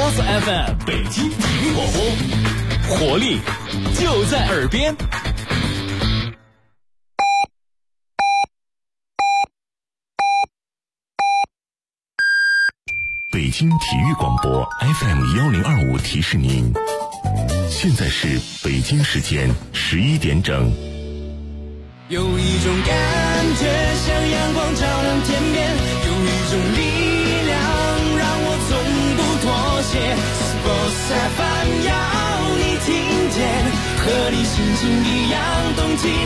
Boss FM 北京体育广播，活力就在耳边。 北京体育广播 FM1025 提示您，现在是北京时间11点整。 有一种感觉像阳光照亮天边，有一种力量让我从不妥协。Sports FM 要你听见，和你心情一样动起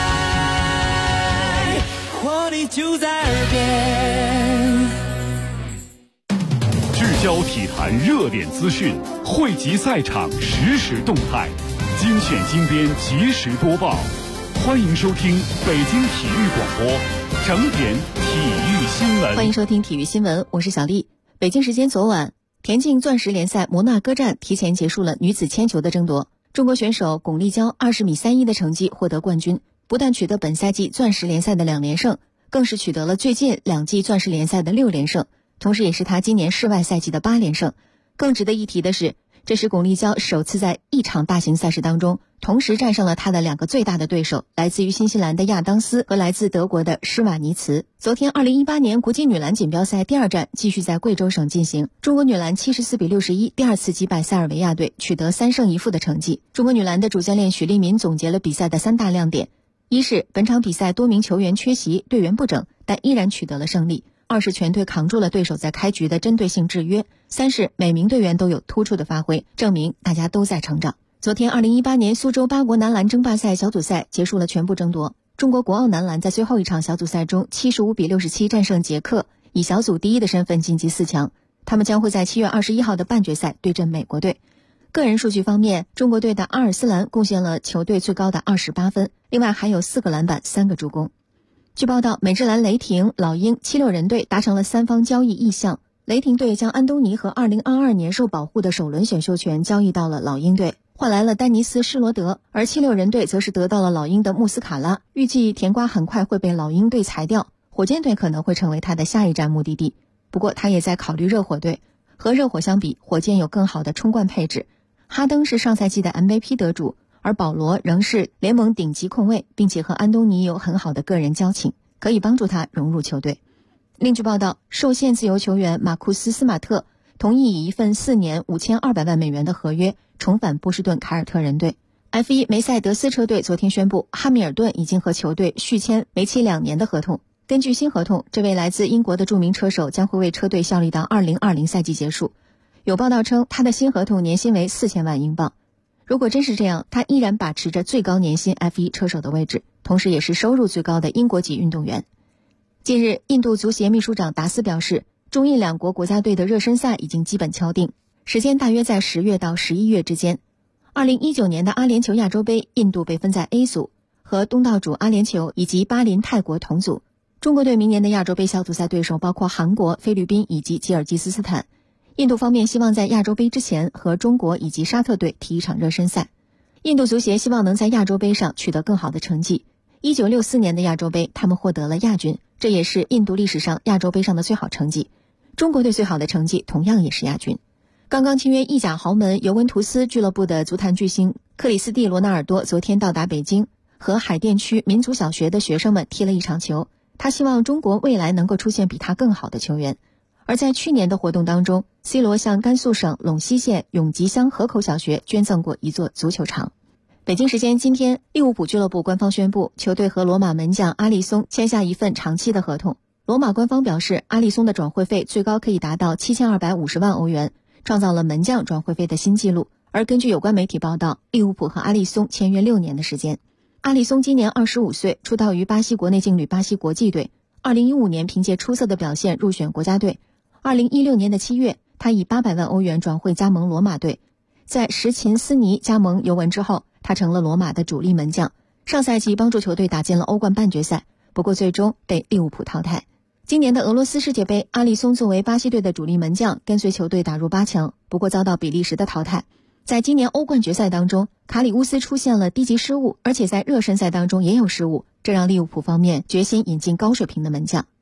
来，活力就在耳边。 聚焦体坛热点资讯，汇集赛场实时动态，精选精编，及时播报。欢迎收听北京体育广播整点体育新闻。 欢迎收听体育新闻，我是小丽。北京时间昨晚，田径钻石联赛摩纳哥站提前结束了女子铅球的争夺。中国选手巩立姣20米31的成绩获得冠军，不但取得本赛季钻石联赛的2连胜，更是取得了最近2季钻石联赛的6连胜，同时也是她今年世外赛季的8连胜。更值得一提的是，这是巩立姣首次在一场大型赛事当中同时战胜了她的2个最大的对手，来自于新西兰的亚当斯和来自德国的施瓦尼茨。昨天2018年国际女篮锦标赛第2站继续在贵州省进行，中国女篮74比61第2次击败塞尔维亚队，取得3胜1负的成绩。中国女篮的主教练许利民总结了比赛的3大亮点：一是本场比赛多名球员缺席，队员不整，但依然取得了胜利；二是全队扛住了对手在开局的针对性制约；三是每名队员都有突出的发挥，证明大家都在成长。昨天2018年苏州8国男篮争霸赛小组赛结束了全部争夺，中国国奥男篮在最后一场小组赛中75比67战胜捷克，以小组第1的身份晋级4强。他们将会在7月21号的半决赛对阵美国队。个人数据方面，中国队的阿尔斯兰贡献了球队最高的28分，另外还有4个篮板3个助攻。据报道，美职篮雷霆、老鹰、76人队达成了3方交易意向。雷霆队将安东尼和2022年受保护的首轮选秀权交易到了老鹰队，换来了丹尼斯·施罗德，而76人队则是得到了老鹰的穆斯卡拉。预计甜瓜很快会被老鹰队裁掉，火箭队可能会成为他的下一站目的地。不过他也在考虑热火队，和热火相比，火箭有更好的冲冠配置。哈登是上赛季的 MVP 得主，而保罗仍是联盟顶级控卫，并且和安东尼有很好的个人交情，可以帮助他融入球队。另据报道，受限自由球员马库斯·斯马特同意以一份4年5200万美元的合约重返波士顿凯尔特人队。F1 梅赛德斯车队昨天宣布，汉密尔顿已经和球队续签为期2年的合同。根据新合同，这位来自英国的著名车手将会为车队效力到2020赛季结束。有报道称，他的新合同年薪为4000万英镑。如果真是这样，他依然把持着最高年薪 F1 车手的位置，同时也是收入最高的英国籍运动员。近日，印度足协秘书长达斯表示，中印2国国家队的热身赛已经基本敲定，时间大约在10月到11月之间。2019年的阿联酋亚洲杯，印度被分在 A 组，和东道主阿联酋以及巴林泰国同组。中国队明年的亚洲杯小组赛对手包括韩国、菲律宾以及吉尔吉斯斯坦。印度方面希望在亚洲杯之前和中国以及沙特队踢一场热身赛。印度足协希望能在亚洲杯上取得更好的成绩。1964年的亚洲杯，他们获得了亚军，这也是印度历史上亚洲杯上的最好成绩。中国队最好的成绩同样也是亚军。刚刚签约意甲豪门尤文图斯俱乐部的足坛巨星克里斯蒂罗纳尔多昨天到达北京，和海淀区民族小学的学生们踢了一场球。他希望中国未来能够出现比他更好的球员。而在去年的活动当中， C 罗向甘肃省陇西县永吉乡河口小学捐赠过一座足球场。北京时间今天，利物浦俱乐部官方宣布，球队和罗马门将阿利松签下一份长期的合同。罗马官方表示，阿利松的转会费最高可以达到7250万欧元，创造了门将转会费的新纪录。而根据有关媒体报道，利物浦和阿利松签约6年的时间。阿利松今年25岁，出道于巴西国内劲旅巴西国际队。2015年凭借出色的表现入选国家队。2016年的7月，他以800万欧元转会加盟罗马队。在什琴斯尼加盟尤文之后，他成了罗马的主力门将。上赛季帮助球队打进了欧冠半决赛，不过最终被利物浦淘汰。今年的俄罗斯世界杯，阿利松作为巴西队的主力门将，跟随球队打入8强，不过遭到比利时的淘汰。在今年欧冠决赛当中，卡里乌斯出现了低级失误，而且在热身赛当中也有失误，这让利物浦方面决心引进高水平的门将。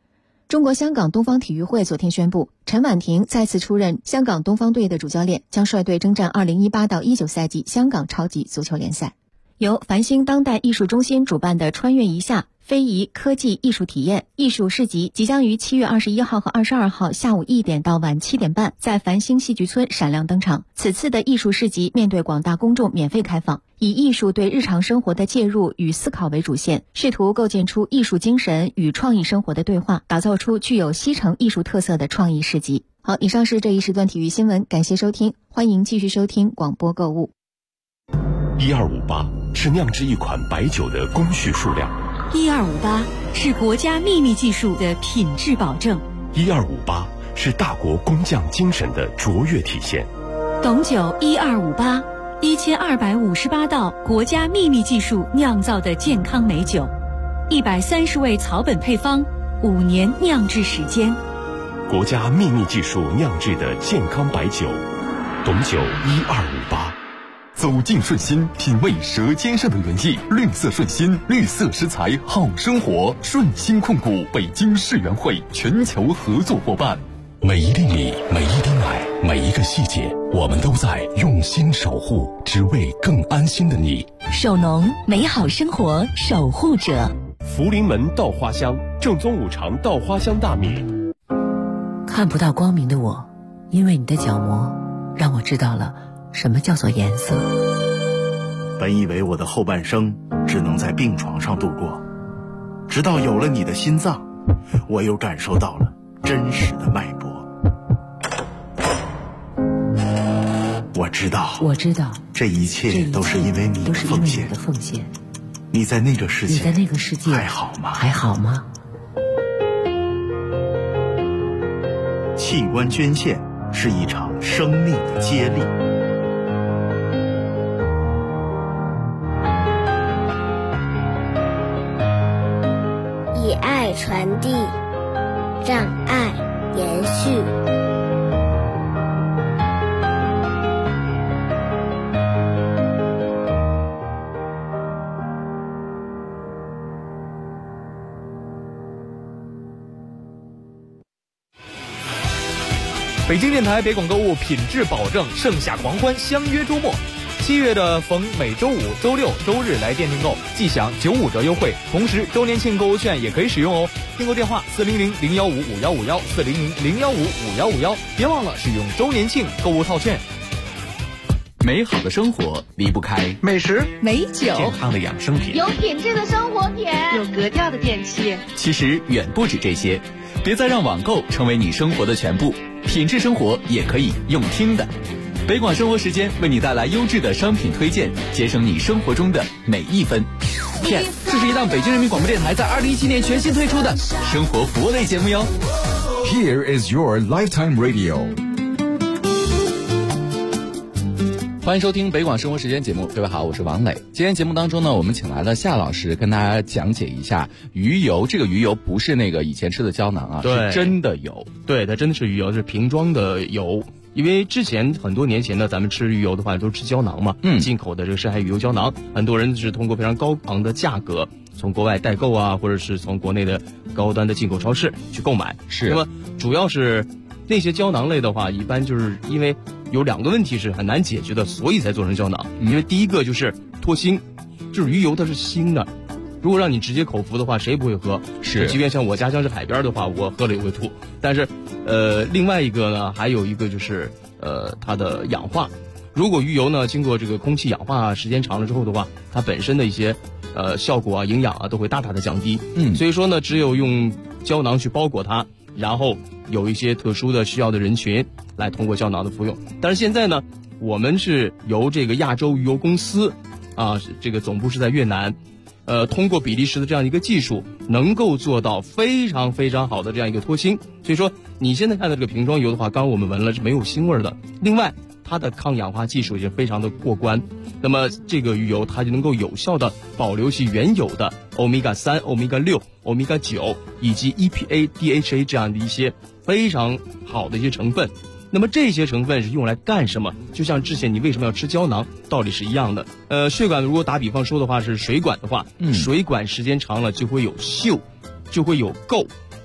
中国香港东方体育会昨天宣布，陈婉婷再次出任香港东方队的主教练，将率队征战2018到19赛季香港超级足球联赛。由繁星当代艺术中心主办的穿越一下非遗科技艺术体验艺术市集即将于7月21号和22号下午1点到晚7点半在繁星戏剧村闪亮登场。此次的艺术市集面对广大公众免费开放，以艺术对日常生活的介入与思考为主线，试图构建出艺术精神与创意生活的对话，打造出具有西城艺术特色的创意市集。好，以上是这一时段体育新闻，感谢收听，欢迎继续收听广播购物。 1258是酿制一款白酒的工序数量 ，1258是国家秘密技术的品质保证 ，1258是大国工匠精神的卓越体现。 董酒1258，1258道国家秘密技术酿造的健康美酒，130味草本配方，5年酿制时间。 国家秘密技术酿制的健康白酒，董酒1258。 走进顺心，品味舌尖上的原意。绿色顺心，绿色食材好生活。顺心控股北京世园会全球合作伙伴。 每一粒米，每一滴奶，每一个细节，我们都在用心守护，只为更安心的你。 首农，美好生活守护者。 福临门稻花香，正宗五常稻花香大米。 看不到光明的我，因为你的角膜，让我知道了什么叫做颜色。 本以为我的后半生只能在病床上度过，直到有了你的心脏，我又感受到了真实的脉搏。我知道，这一切都是因为你的奉献。你在那个世界还好吗？器官捐献是一场生命的接力。 以爱传递，让爱延续。 北京电台北广购物品质保证，盛夏狂欢相约周末。7月的逢每周五、周六、周日来店订购，即享95折优惠，同时周年庆购物券也可以使用哦。订购电话400-015-5151，400-015-5151，别忘了使用周年庆购物套券。 美好的生活离不开美食、 美酒、 健康的养生品， 有品质的生活品， 有格调的电器。 其实远不止这些，别再让网购成为你生活的全部，品质生活也可以用听的。北广生活时间为你带来优质的商品推荐，节省你生活中的每一分。这是一档北京人民广播电台在2017年全新推出的生活服务类节目哟。 Here is your lifetime radio。 欢迎收听北广生活时间节目，各位好，我是王磊。今天节目当中呢，我们请来了夏老师跟大家讲解一下鱼油。这个鱼油不是那个以前吃的胶囊啊，是真的油。 对，它真的是鱼油，是瓶装的油。因为之前很多年前呢，咱们吃鱼油的话都是吃胶囊嘛，进口的这个深海鱼油胶囊，很多人是通过非常高昂的价格从国外代购啊，或者是从国内的高端的进口超市去购买。 是。 那么主要是那些胶囊类的话，一般就是因为有2个问题是很难解决的，所以才做成胶囊。因为第一个就是脱腥，就是鱼油它是腥的，如果让你直接口服的话，谁也不会喝。 是， 即便像我家乡是海边的话，我喝了也会吐。但是，另外一个呢，还有一个就是它的氧化。如果鱼油呢经过这个空气氧化时间长了之后的话，它本身的一些效果啊、营养啊都会大大的降低。所以说呢，只有用胶囊去包裹它，然后有一些特殊的需要的人群来通过胶囊的服用。但是现在呢，我们是由这个亚洲鱼油公司啊，这个总部是在越南，通过比利时的这样一个技术，能够做到非常非常好的这样一个脱腥。所以说你现在看到这个瓶装油的话，刚刚我们闻了是没有腥味的。另外它的抗氧化技术也非常的过关，那么这个鱼油它就能够有效的保留其原有的欧米伽3、欧米伽6、欧米伽9以及 EPA、DHA 这样的一些非常好的一些成分。那么这些成分是用来干什么？就像之前你为什么要吃胶囊道理是一样的。血管如果打比方说的话是水管的话，水管时间长了就会有锈，就会有垢，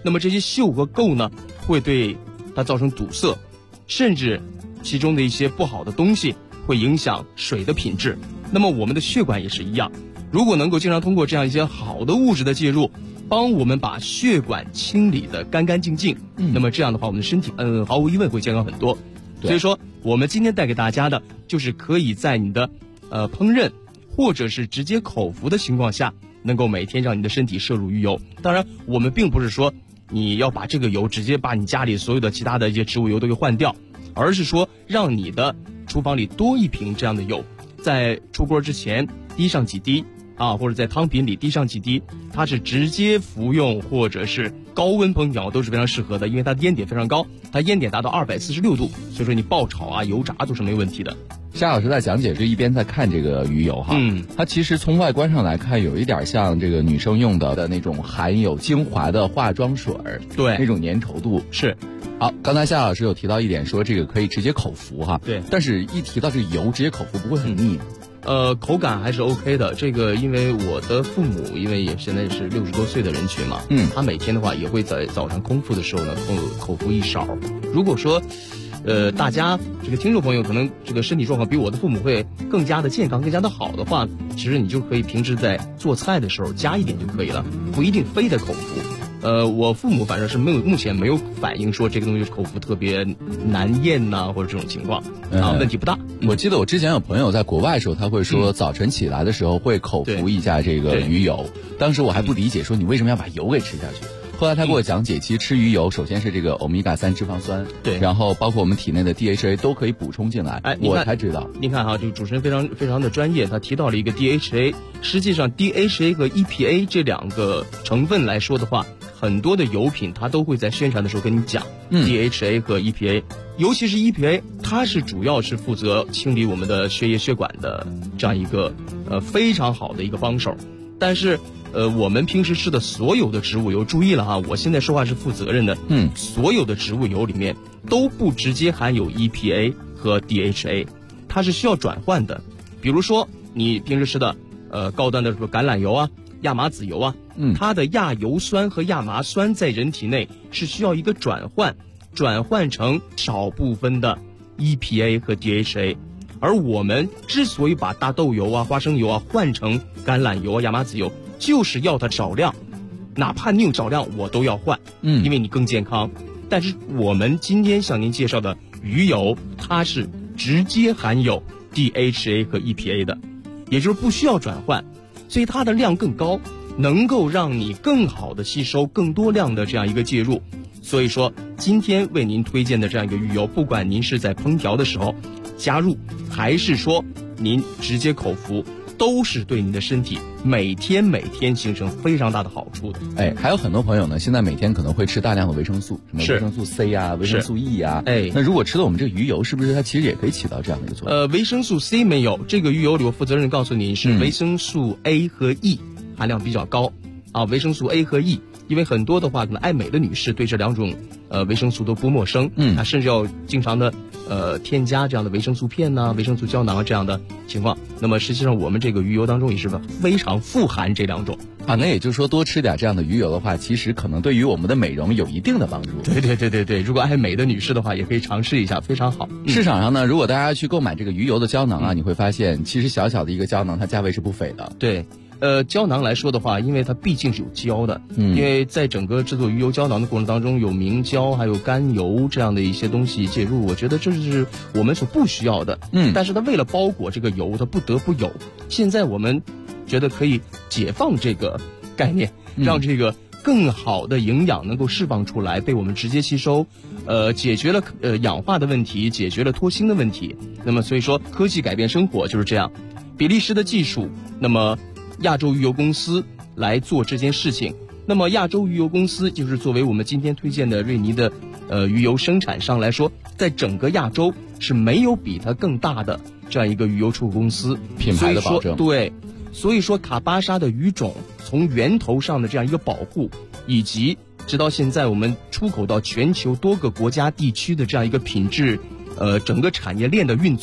那么这些溴和垢呢，会对它造成堵塞，甚至其中的一些不好的东西会影响水的品质。那么我们的血管也是一样，如果能够经常通过这样一些好的物质的介入，帮我们把血管清理得干干净净，那么这样的话我们的身体毫无疑问会健康很多。所以说我们今天带给大家的就是可以在你的烹饪或者是直接口服的情况下，能够每天让你的身体摄入鱼油。当然我们并不是说你要把这个油直接把你家里所有的其他的一些植物油都给换掉，而是说让你的厨房里多一瓶这样的油，在出锅之前滴上几滴或者在汤品里滴上几滴，它是直接服用或者是高温烹调都是非常适合的，因为它的烟点非常高，它烟点达到246度，所以说你爆炒油炸都是没问题的。 夏老师在讲解这一边在看这个鱼油它其实从外观上来看有一点像这个女生用的那种含有精华的化妆水， 对， 那种粘稠度是。 好，刚才夏老师有提到一点说这个可以直接口服对， 但是一提到这个油直接口服不会很腻口感还是 OK 的。这个因为我的父母因为也现在是60多岁的人群嘛，他每天的话也会在早上空腹的时候呢口服一勺。如果说大家这个听众朋友可能这个身体状况比我的父母会更加的健康更加的好的话，其实你就可以平时在做菜的时候加一点就可以了，不一定非得口服。我父母反正是目前没有反映说这个东西口服特别难咽或者这种情况问题不大。 我记得我之前有朋友在国外的时候，他会说早晨起来的时候会口服一下这个鱼油，当时我还不理解说你为什么要把油给吃下去。后来他给我讲解，其实吃鱼油首先是这个欧米伽3脂肪酸， 对， 然后包括我们体内的 DHA 都可以补充进来。我才知道。 您看这个主持人非常的专业，他提到了一个 DHA， 实际上 DHA 和 EPA 这两个成分来说的话，很多的油品它都会在宣传的时候跟你讲DHA 和 EPA， 尤其是 EPA， 它是主要是负责清理我们的血液血管的这样一个非常好的一个帮手。但是我们平时吃的所有的植物油，注意了我现在说话是负责任的，所有的植物油里面都不直接含有 EPA 和 DHA， 它是需要转换的。比如说你平时吃的高端的橄榄油亚麻籽油它的亚油酸和亚麻酸在人体内是需要一个转换成少部分的 EPA 和 DHA。而我们之所以把大豆油花生油换成橄榄油亚麻籽油，就是要它少量，哪怕你有少量我都要换，因为你更健康。但是我们今天向您介绍的鱼油，它是直接含有 DHA 和 EPA 的，也就是不需要转换，所以它的量更高，能够让你更好的吸收更多量的这样一个介入。所以说今天为您推荐的这样一个鱼油，不管您是在烹调的时候加入，还是说您直接口服，都是对你的身体每天形成非常大的好处的。 还有很多朋友呢，现在每天可能会吃大量的维生素，什么维生素 C 维生素 E 那如果吃了我们这个鱼油，是不是它其实也可以起到这样的一个作用？ 维生素 C 没有，这个鱼油里我负责任告诉您是维生素 A 和 E 含量比较高维生素 A 和 E， 因为很多的话可能爱美的女士对这两种维生素都不陌生，甚至要经常的添加这样的维生素片维生素胶囊这样的情况。那么实际上我们这个鱼油当中也是非常富含这两种那也就是说多吃点这样的鱼油的话，其实可能对于我们的美容有一定的帮助。 对，如果爱美的女士的话也可以尝试一下，非常好。 市场上呢，如果大家去购买这个鱼油的胶囊你会发现其实小小的一个胶囊它价位是不菲的。 对，胶囊来说的话，因为它毕竟是有胶的，因为在整个制作鱼油胶囊的过程当中，有明胶还有甘油这样的一些东西介入，我觉得这是我们所不需要的。但是它为了包裹这个油，它不得不有。现在我们觉得可以解放这个概念，让这个更好的营养能够释放出来，被我们直接吸收，解决了氧化的问题，解决了脱氢的问题。那么所以说科技改变生活就是这样。比利时的技术，那么亚洲鱼油公司来做这件事情。那么亚洲鱼油公司就是作为我们今天推荐的瑞尼的鱼油生产商来说，在整个亚洲是没有比它更大的这样一个鱼油出口公司， 品牌的保证。 对，所以说卡巴沙的鱼种从源头上的这样一个保护，以及直到现在我们出口到全球多个国家地区的这样一个品质整个产业链的运作，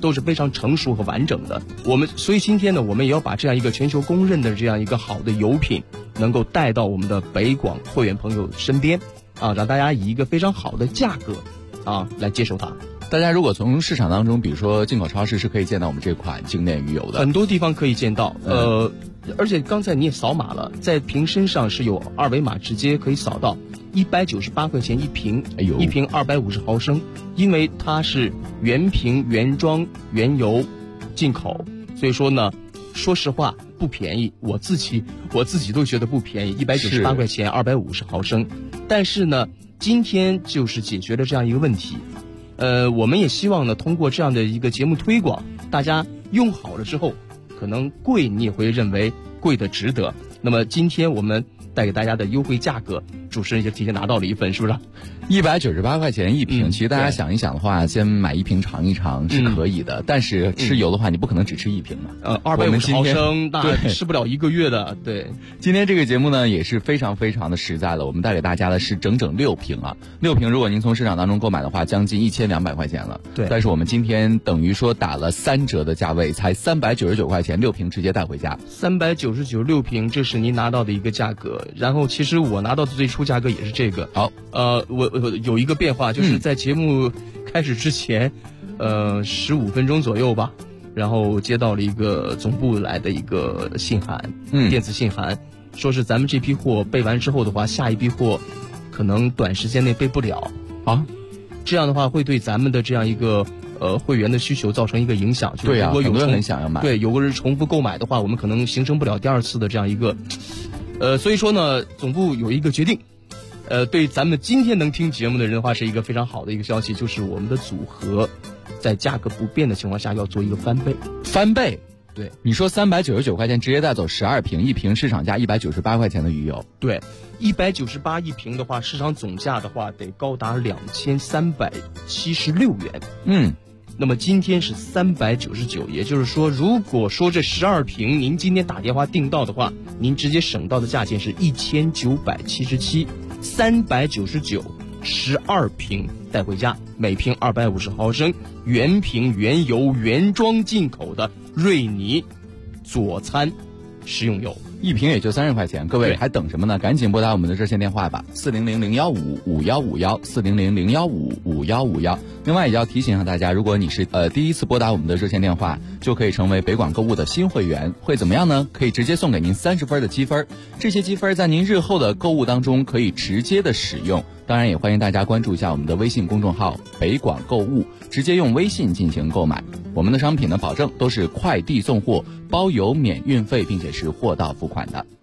都是非常成熟和完整的。所以今天呢，我们也要把这样一个全球公认的这样一个好的油品，能够带到我们的北广会员朋友身边啊，让大家以一个非常好的价格啊来接受它。 大家如果从市场当中，比如说进口超市是可以见到我们这款经典鱼油的， 很多地方可以见到。而且刚才你也扫码了，在瓶身上是有二维码，直接可以扫到，198块钱一瓶，一瓶250毫升，因为它是原瓶原装原油进口，所以说呢，说实话不便宜，我自己都觉得不便宜，198块钱250毫升，但是呢，今天就是解决了这样一个问题。我们也希望呢，通过这样的一个节目推广，大家用好了之后，可能贵你也会认为贵的值得。那么今天我们带给大家的优惠价格，主持人就提前拿到了一份，是不是 ？198块钱一瓶，其实大家想一想的话，先买一瓶尝一尝是可以的。但是吃油的话，你不可能只吃一瓶嘛。 250毫升，那吃不了1个月的。对， 今天这个节目呢也是非常非常的实在了，我们带给大家的是整整6瓶啊，6瓶如果您从市场当中购买的话，将近1200块钱了。 对， 但是我们今天等于说打了3折的价位，才399块钱，6瓶直接带回家。 399 6瓶，这是您拿到的一个价格。然后其实我拿到的最初价格也是这个。 好， 我有一个变化，就是在节目开始之前，15分钟左右吧，然后接到了一个总部来的一个信函，电子信函，说是咱们这批货备完之后的话，下一批货可能短时间内备不了啊，这样的话会对咱们的这样一个会员的需求造成一个影响。 对呀，很多人很想要买。 对，有个人重复购买的话，我们可能形成不了第2次的这样一个，所以说呢，总部有一个决定。对咱们今天能听节目的人的话，是一个非常好的一个消息，就是我们的组合在价格不变的情况下要做一个翻倍。 翻倍？ 对， 你说399块钱直接带走12瓶，一瓶市场价198块钱的鱼油。 对，198一瓶的话，市场总价的话得高达2376元。那么今天是399，也就是说，如果说这12瓶您今天打电话订到的话，您直接省到的价钱是1977，399，12瓶带回家，每瓶250毫升，原瓶原油原装进口的瑞尼佐餐食用油， 一瓶也就30块钱，各位还等什么呢？赶紧拨打我们的热线电话吧，400-015-5151，400-015-5151。另外也要提醒下大家，如果你是第一次拨打我们的热线电话，就可以成为北广购物的新会员，会怎么样呢？可以直接送给您30分的积分，这些积分在您日后的购物当中可以直接的使用。当然也欢迎大家关注一下我们的微信公众号北广购物，直接用微信进行购买。我们的商品呢，保证都是快递送货，包邮免运费，并且是货到付款的。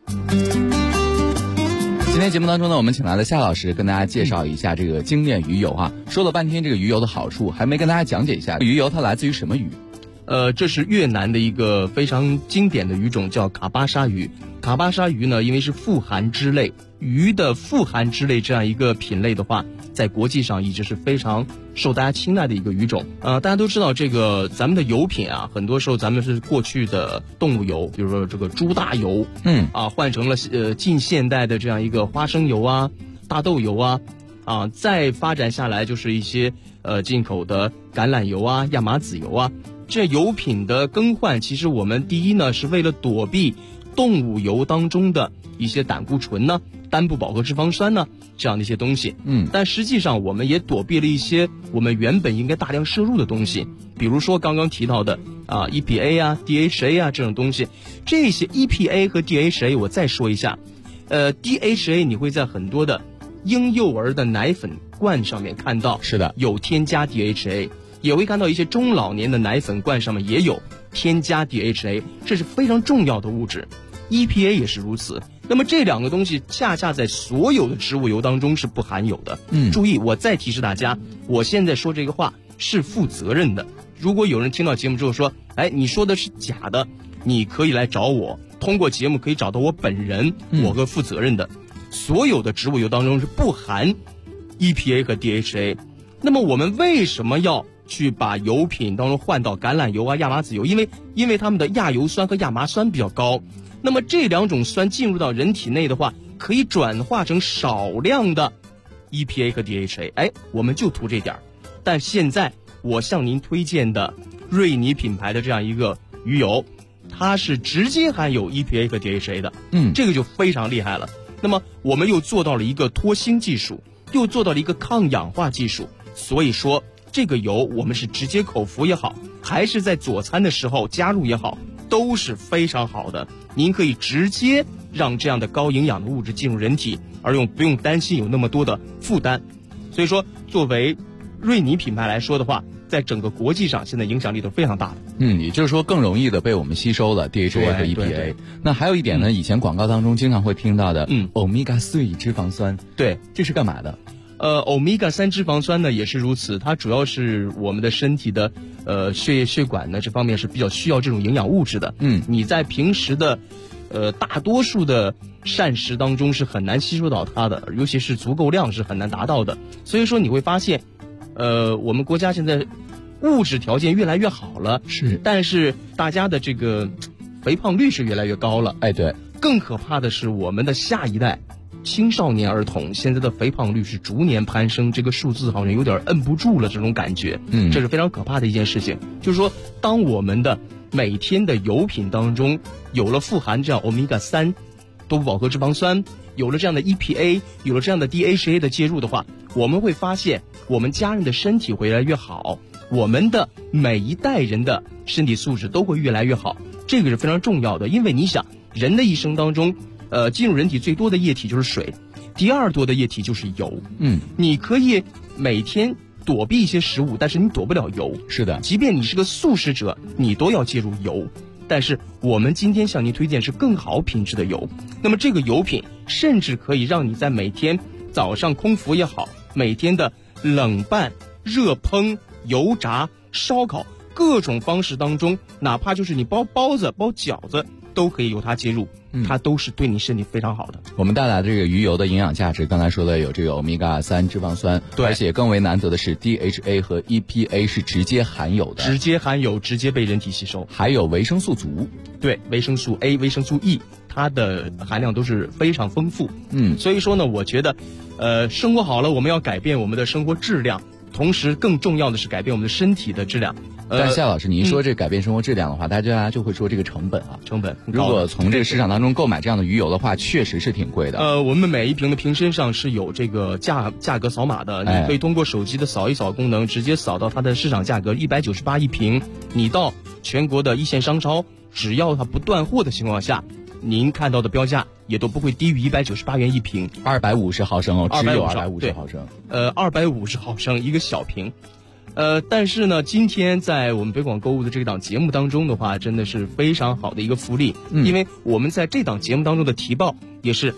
今天节目当中呢，我们请来了夏老师跟大家介绍一下这个经典鱼油啊。说了半天这个鱼油的好处，还没跟大家讲解一下鱼油它来自于什么鱼。 这是越南的一个非常经典的鱼种，叫卡巴沙鱼。卡巴沙鱼呢，因为是富含脂类，鱼的富含脂类这样一个品类的话，在国际上一直是非常受大家青睐的一个鱼种。大家都知道这个咱们的油品啊，很多时候咱们是过去的动物油，比如说这个猪大油，换成了近现代的这样一个花生油啊、大豆油啊，再发展下来就是一些进口的橄榄油啊、亚麻籽油啊。这油品的更换，其实我们第一呢是为了躲避动物油当中的一些胆固醇呢、单不饱和脂肪酸呢这样的一些东西。但实际上我们也躲避了一些我们原本应该大量摄入的东西，比如说刚刚提到的EPA 啊、DHA 啊这种东西。这些 EPA 和 DHA 我再说一下，DHA 你会在很多的婴幼儿的奶粉罐上面看到， 是的， 有添加 DHA。也会看到一些中老年的奶粉罐上面也有添加 DHA， 这是非常重要的物质。EPA 也是如此。那么这两个东西恰恰在所有的植物油当中是不含有的。注意，我再提示大家，我现在说这个话是负责任的。如果有人听到节目之后说，你说的是假的，你可以来找我，通过节目可以找到我本人，我会负责任的。所有的植物油当中是不含 EPA 和 DHA。那么我们为什么要去把油品当中换到橄榄油啊、亚麻籽油？因为它们的亚油酸和亚麻酸比较高。那么这两种酸进入到人体内的话，可以转化成少量的 EPA 和 DHA。我们就图这点。但现在我向您推荐的瑞妮品牌的这样一个鱼油，它是直接含有 EPA 和 DHA 的，这个就非常厉害了。那么我们又做到了一个脱腥技术，又做到了一个抗氧化技术，所以说这个油我们是直接口服也好，还是在佐餐的时候加入也好，都是非常好的。您可以直接让这样的高营养的物质进入人体，而不用担心有那么多的负担。所以说作为瑞妮品牌来说的话，在整个国际上现在影响力都非常大的。 也就是说更容易的被我们吸收了 DHA 和 EPA。那还有一点呢，以前广告当中经常会听到的Omega 3脂肪酸， 对， 这是干嘛的 ？Omega 3脂肪酸呢也是如此，它主要是我们的身体的血液血管呢这方面是比较需要这种营养物质的。你在平时的大多数的膳食当中是很难吸收到它的，尤其是足够量是很难达到的。所以说你会发现我们国家现在物质条件越来越好了，但是大家的这个肥胖率是越来越高了。 对， 更可怕的是我们的下一代青少年儿童现在的肥胖率是逐年攀升，这个数字好像有点摁不住了，这种感觉，这是非常可怕的一件事情。就是说，当我们的每天的油品当中有了富含这样 Omega 3多不饱和脂肪酸，有了这样的 EPA， 有了这样的 DHA 的介入的话，我们会发现我们家人的身体会越来越好，我们的每一代人的身体素质都会越来越好，这个是非常重要的。因为你想，人的一生当中进入人体最多的液体就是水，第二多的液体就是油。你可以每天躲避一些食物，但是你躲不了油。 是的， 即便你是个素食者，你都要介入油。但是我们今天向您推荐是更好品质的油，那么这个油品甚至可以让你在每天早上空腹也好，每天的冷拌、热烹、油炸、烧烤各种方式当中，哪怕就是你包包子、包饺子都可以由它介入，它都是对你身体非常好的。 我们带来的这个鱼油的营养价值，刚才说的有这个 Omega 3脂肪酸， 对， 而且更为难得的是 DHA 和 EPA 是直接含有的， 直接含有，直接被人体吸收， 还有维生素足， 对，维生素 A、维生素 E， 它的含量都是非常丰富。所以说呢，我觉得，生活好了，我们要改变我们的生活质量，同时更重要的是改变我们的身体的质量。 但夏老师，你一说这改变生活质量的话，大家就会说这个成本啊， 成本。 如果从这个市场当中购买这样的鱼油的话，确实是挺贵的。 我们每一瓶的瓶身上是有这个价格扫码的，你可以通过手机的扫一扫功能，直接扫到它的市场价格198一瓶。你到全国的一线商超，只要它不断货的情况下，您看到的标价也都不会低于198元一瓶 ，250毫升哦，只有250毫升。 250毫升一个小瓶。但是呢，今天在我们北广购物的这档节目当中的话，真的是非常好的一个福利，因为我们在这档节目当中的提报也是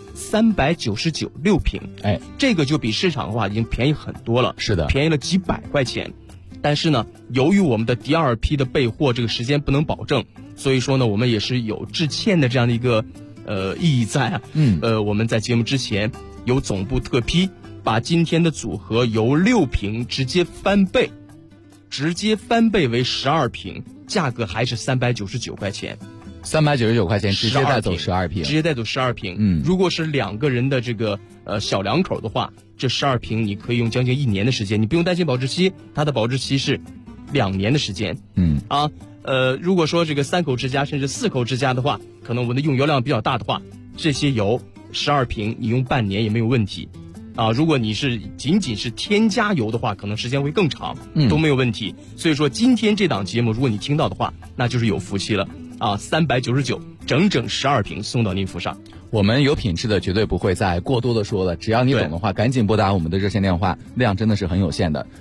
399.6瓶，这个就比市场的话已经便宜很多了， 是的， 便宜了几百块钱。但是呢，由于我们的第二批的备货这个时间不能保证，所以说呢，我们也是有致歉的这样的一个意义在啊。我们在节目之前由总部特批把今天的组合由6瓶直接翻倍为12瓶，价格还是399块钱。 399块钱直接带走12瓶， 直接带走12瓶。如果是2个人的这个小两口的话，这12瓶你可以用将近1年的时间，你不用担心保质期，它的保质期是2年的时间。如果说这个3口之家甚至4口之家的话，可能我们的用油量比较大的话，这些油12瓶你用半年也没有问题。如果你是仅仅是添加油的话，可能时间会更长，都没有问题。所以说今天这档节目，如果你听到的话，那就是有福气了，399整整12瓶送到您府上。 我们有品质的绝对不会再过多的说了，只要你懂的话，赶紧拨打我们的热线电话，量真的是很有限的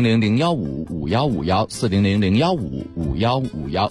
，400-015-5151，400-015-5151。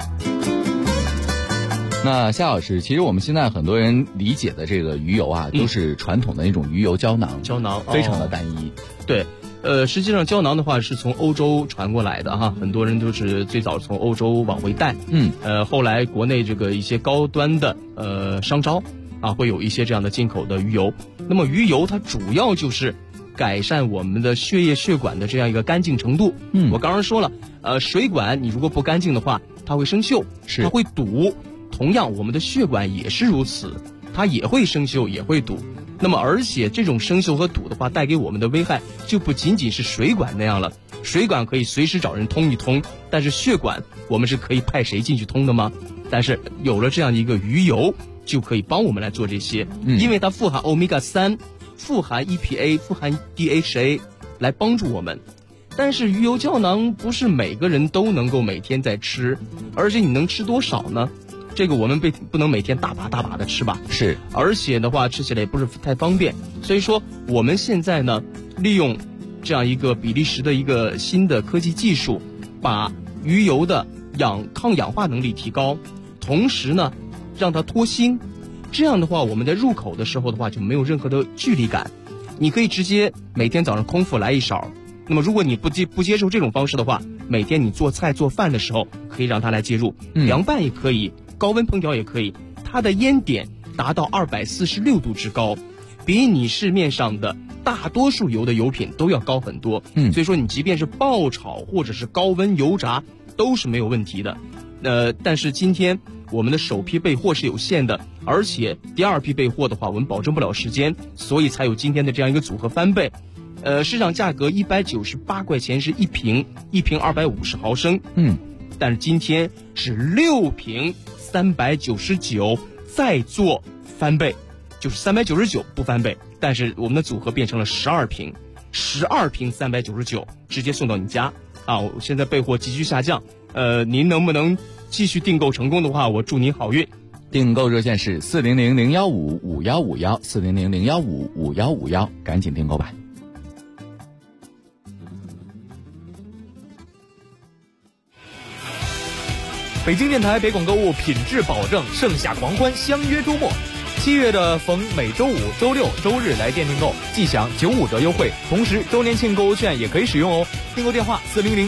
那夏老师，其实我们现在很多人理解的这个鱼油啊，都是传统的那种鱼油胶囊，非常的单一。 对，实际上胶囊的话是从欧洲传过来的哈，很多人都是最早从欧洲往回带。后来国内这个一些高端的商超会有一些这样的进口的鱼油。那么鱼油它主要就是改善我们的血液血管的这样一个干净程度。我刚刚说了，水管你如果不干净的话，它会生锈，它会堵。同样我们的血管也是如此，它也会生锈也会堵。那么而且这种生锈和堵的话带给我们的危害就不仅仅是水管那样了， 水管可以随时找人通一通，但是血管我们是可以派谁进去通的吗？但是有了这样一个鱼油，就可以帮我们来做这些，因为它富含 Omega-3， 富含 EPA， 富含 DHA 来帮助我们。但是鱼油胶囊不是每个人都能够每天在吃，而且你能吃多少呢？这个我们不能每天大把大把的吃吧？ 是， 而且的话吃起来也不是太方便。所以说我们现在呢，利用这样一个比利时的一个新的科技技术，把鱼油的抗氧化能力提高，同时呢让它脱腥。这样的话我们在入口的时候的话就没有任何的距离感，你可以直接每天早上空腹来一勺。那么如果你不接受这种方式的话，每天你做菜做饭的时候可以让它来介入，凉拌也可以，高温烹调也可以，它的烟点达到246度之高，比你市面上的大多数油的油品都要高很多。所以说你即便是爆炒或者是高温油炸都是没有问题的。但是今天我们的首批备货是有限的，而且第二批备货的话我们保证不了时间，所以才有今天的这样一个组合翻倍。市场价格198块钱是一瓶250毫升，但是今天是6瓶399，再做翻倍，就是399不翻倍，但是我们的组合变成了12瓶399，直接送到你家啊！我现在备货急剧下降，您能不能继续订购成功的话，我祝您好运。 订购热线是400-015-5151，400-015-5151，赶紧订购吧。 北京电台北广购物品质保证，盛夏狂欢相约周末。7月的逢每周五、周六、周日来店订购，即享95折优惠，同时周年庆购物券也可以使用哦。订购电话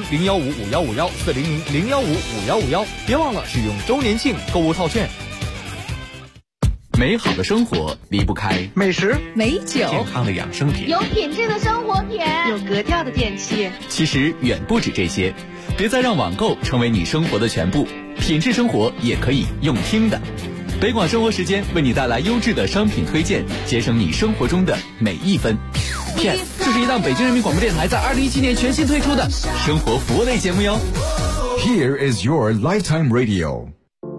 400-015-5151，400-015-5151，别忘了使用周年庆购物套券。 美好的生活离不开美食、 美酒、 健康的养生品、 有品质的生活品、 有格调的电器。 其实远不止这些，别再让网购成为你生活的全部，品质生活也可以用听的。北广生活时间为你带来优质的商品推荐，节省你生活中的每一分。 Yes， 这是一档北京人民广播电台在2017年全新推出的生活服务类节目哟。 Here is your lifetime radio。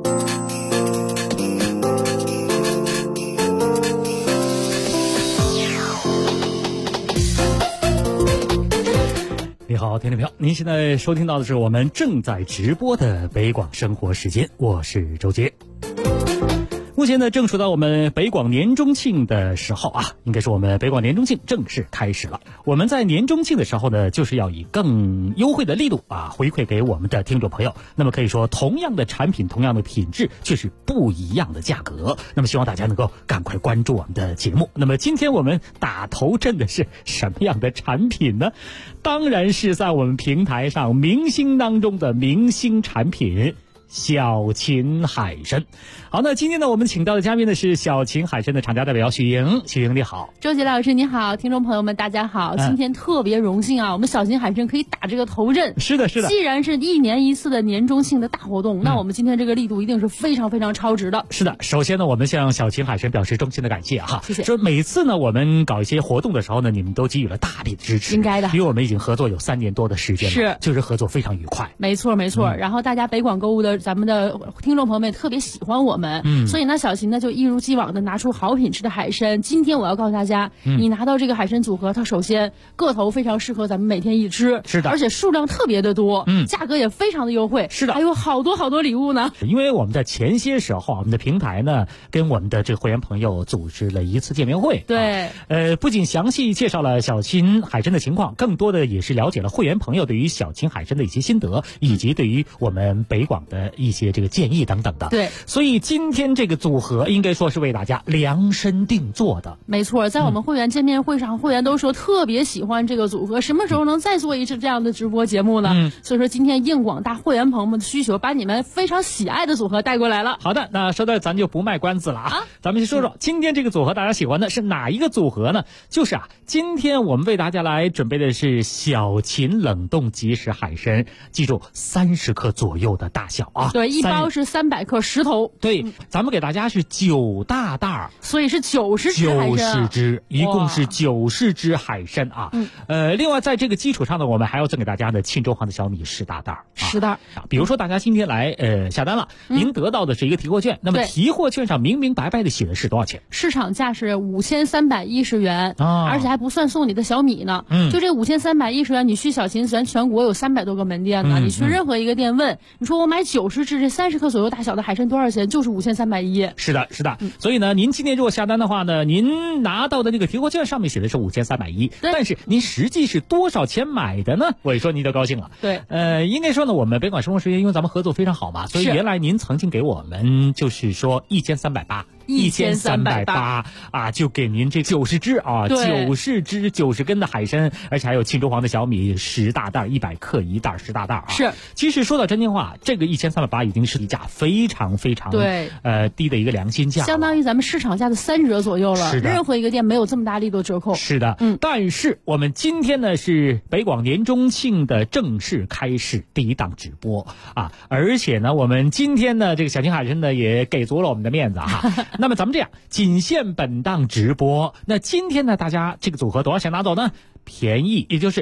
你好，听众朋友，您现在收听到的是我们正在直播的北广生活时间，我是周杰。目前呢，正处到我们北广年中庆的时候啊，应该说我们北广年中庆正式开始了。我们在年中庆的时候呢，就是要以更优惠的力度啊，回馈给我们的听众朋友。那么可以说，同样的产品，同样的品质，却是不一样的价格。那么希望大家能够赶快关注我们的节目。那么今天我们打头阵的是什么样的产品呢？当然是在我们平台上明星当中的明星产品。小秦海参。好，那今天呢，我们请到的嘉宾呢是小秦海参的厂家代表许莹。许莹你好。 周杰老师你好，听众朋友们大家好，今天特别荣幸啊，我们小秦海参可以打这个头阵。 是的，是的。 既然是1年1次的年中庆的大活动，那我们今天这个力度一定是非常非常超值的。 是的，首先呢，我们向小秦海参表示衷心的感谢哈， 谢谢。 说每次呢，我们搞一些活动的时候呢，你们都给予了大力的支持， 应该的， 因为我们已经合作有3年多的时间了， 是， 就是合作非常愉快。 没错没错。然后大家北广购物的咱们的听众朋友们也特别喜欢我们，所以呢，小秦呢就一如既往的拿出好品质的海参。今天我要告诉大家，你拿到这个海参组合，它首先个头非常适合咱们每天一吃， 是的， 而且数量特别的多，价格也非常的优惠， 是的， 还有好多好多礼物呢。 因为我们在前些时候，我们的平台呢跟我们的这个会员朋友组织了一次见面会， 对， 不仅详细介绍了小秦海参的情况，更多的也是了解了会员朋友对于小秦海参的一些心得，以及对于我们北广的一些这个建议等等的。 对， 所以今天这个组合应该说是为大家量身定做的。 没错，在我们会员见面会上，会员都说特别喜欢这个组合，什么时候能再做一次这样的直播节目呢？所以说今天应广大会员朋友们的需求，把你们非常喜爱的组合带过来了。 好的，那说到咱就不卖关子了啊，咱们先说说今天这个组合大家喜欢的是哪一个组合呢？就是今天我们为大家来准备的是小秦冷冻即食海参，记住30克左右的大小啊。 对，一包是300克10头。 对，咱们给大家是9大袋儿， 所以是90只海参。 90只，一共是90只海参啊。另外在这个基础上呢，我们还要赠给大家的沁州黄的小米10大袋 10袋。 比如说大家今天来下单了，您得到的是一个提货券，那么提货券上明明白白的写的是多少钱？ 市场价是5310元，而且还不算送你的小米呢。就这5310元，你去小秦咱全国有300多个门店呢，你去任何一个店问，你说我买90只这30克左右大小的海参多少钱？就是5310。 是的，是的。所以呢，您今天如果下单的话呢，您拿到的那个提货券上面写的是5310，但是您实际是多少钱买的呢？我一说您就高兴了。 对， 应该说呢，我们北广生活时间因为咱们合作非常好嘛，所以原来您曾经给我们就是说1380啊，就给您这90只啊，90只90根的海参，而且还有沁州黄的小米10大袋，100克一袋10大袋啊。 是， 其实说到真心话，这个1380已经是一价非常非常低的一个良心价， 相当于咱们市场价的3折左右了。 是的， 任何一个店没有这么大力度折扣。 是的，但是我们今天呢是北广年中庆的正式开始第一档直播啊，而且呢我们今天呢这个小秦海参呢也给足了我们的面子哈。那么咱们这样，仅限本档直播。那今天呢大家这个组合多少钱拿走呢？便宜，也就是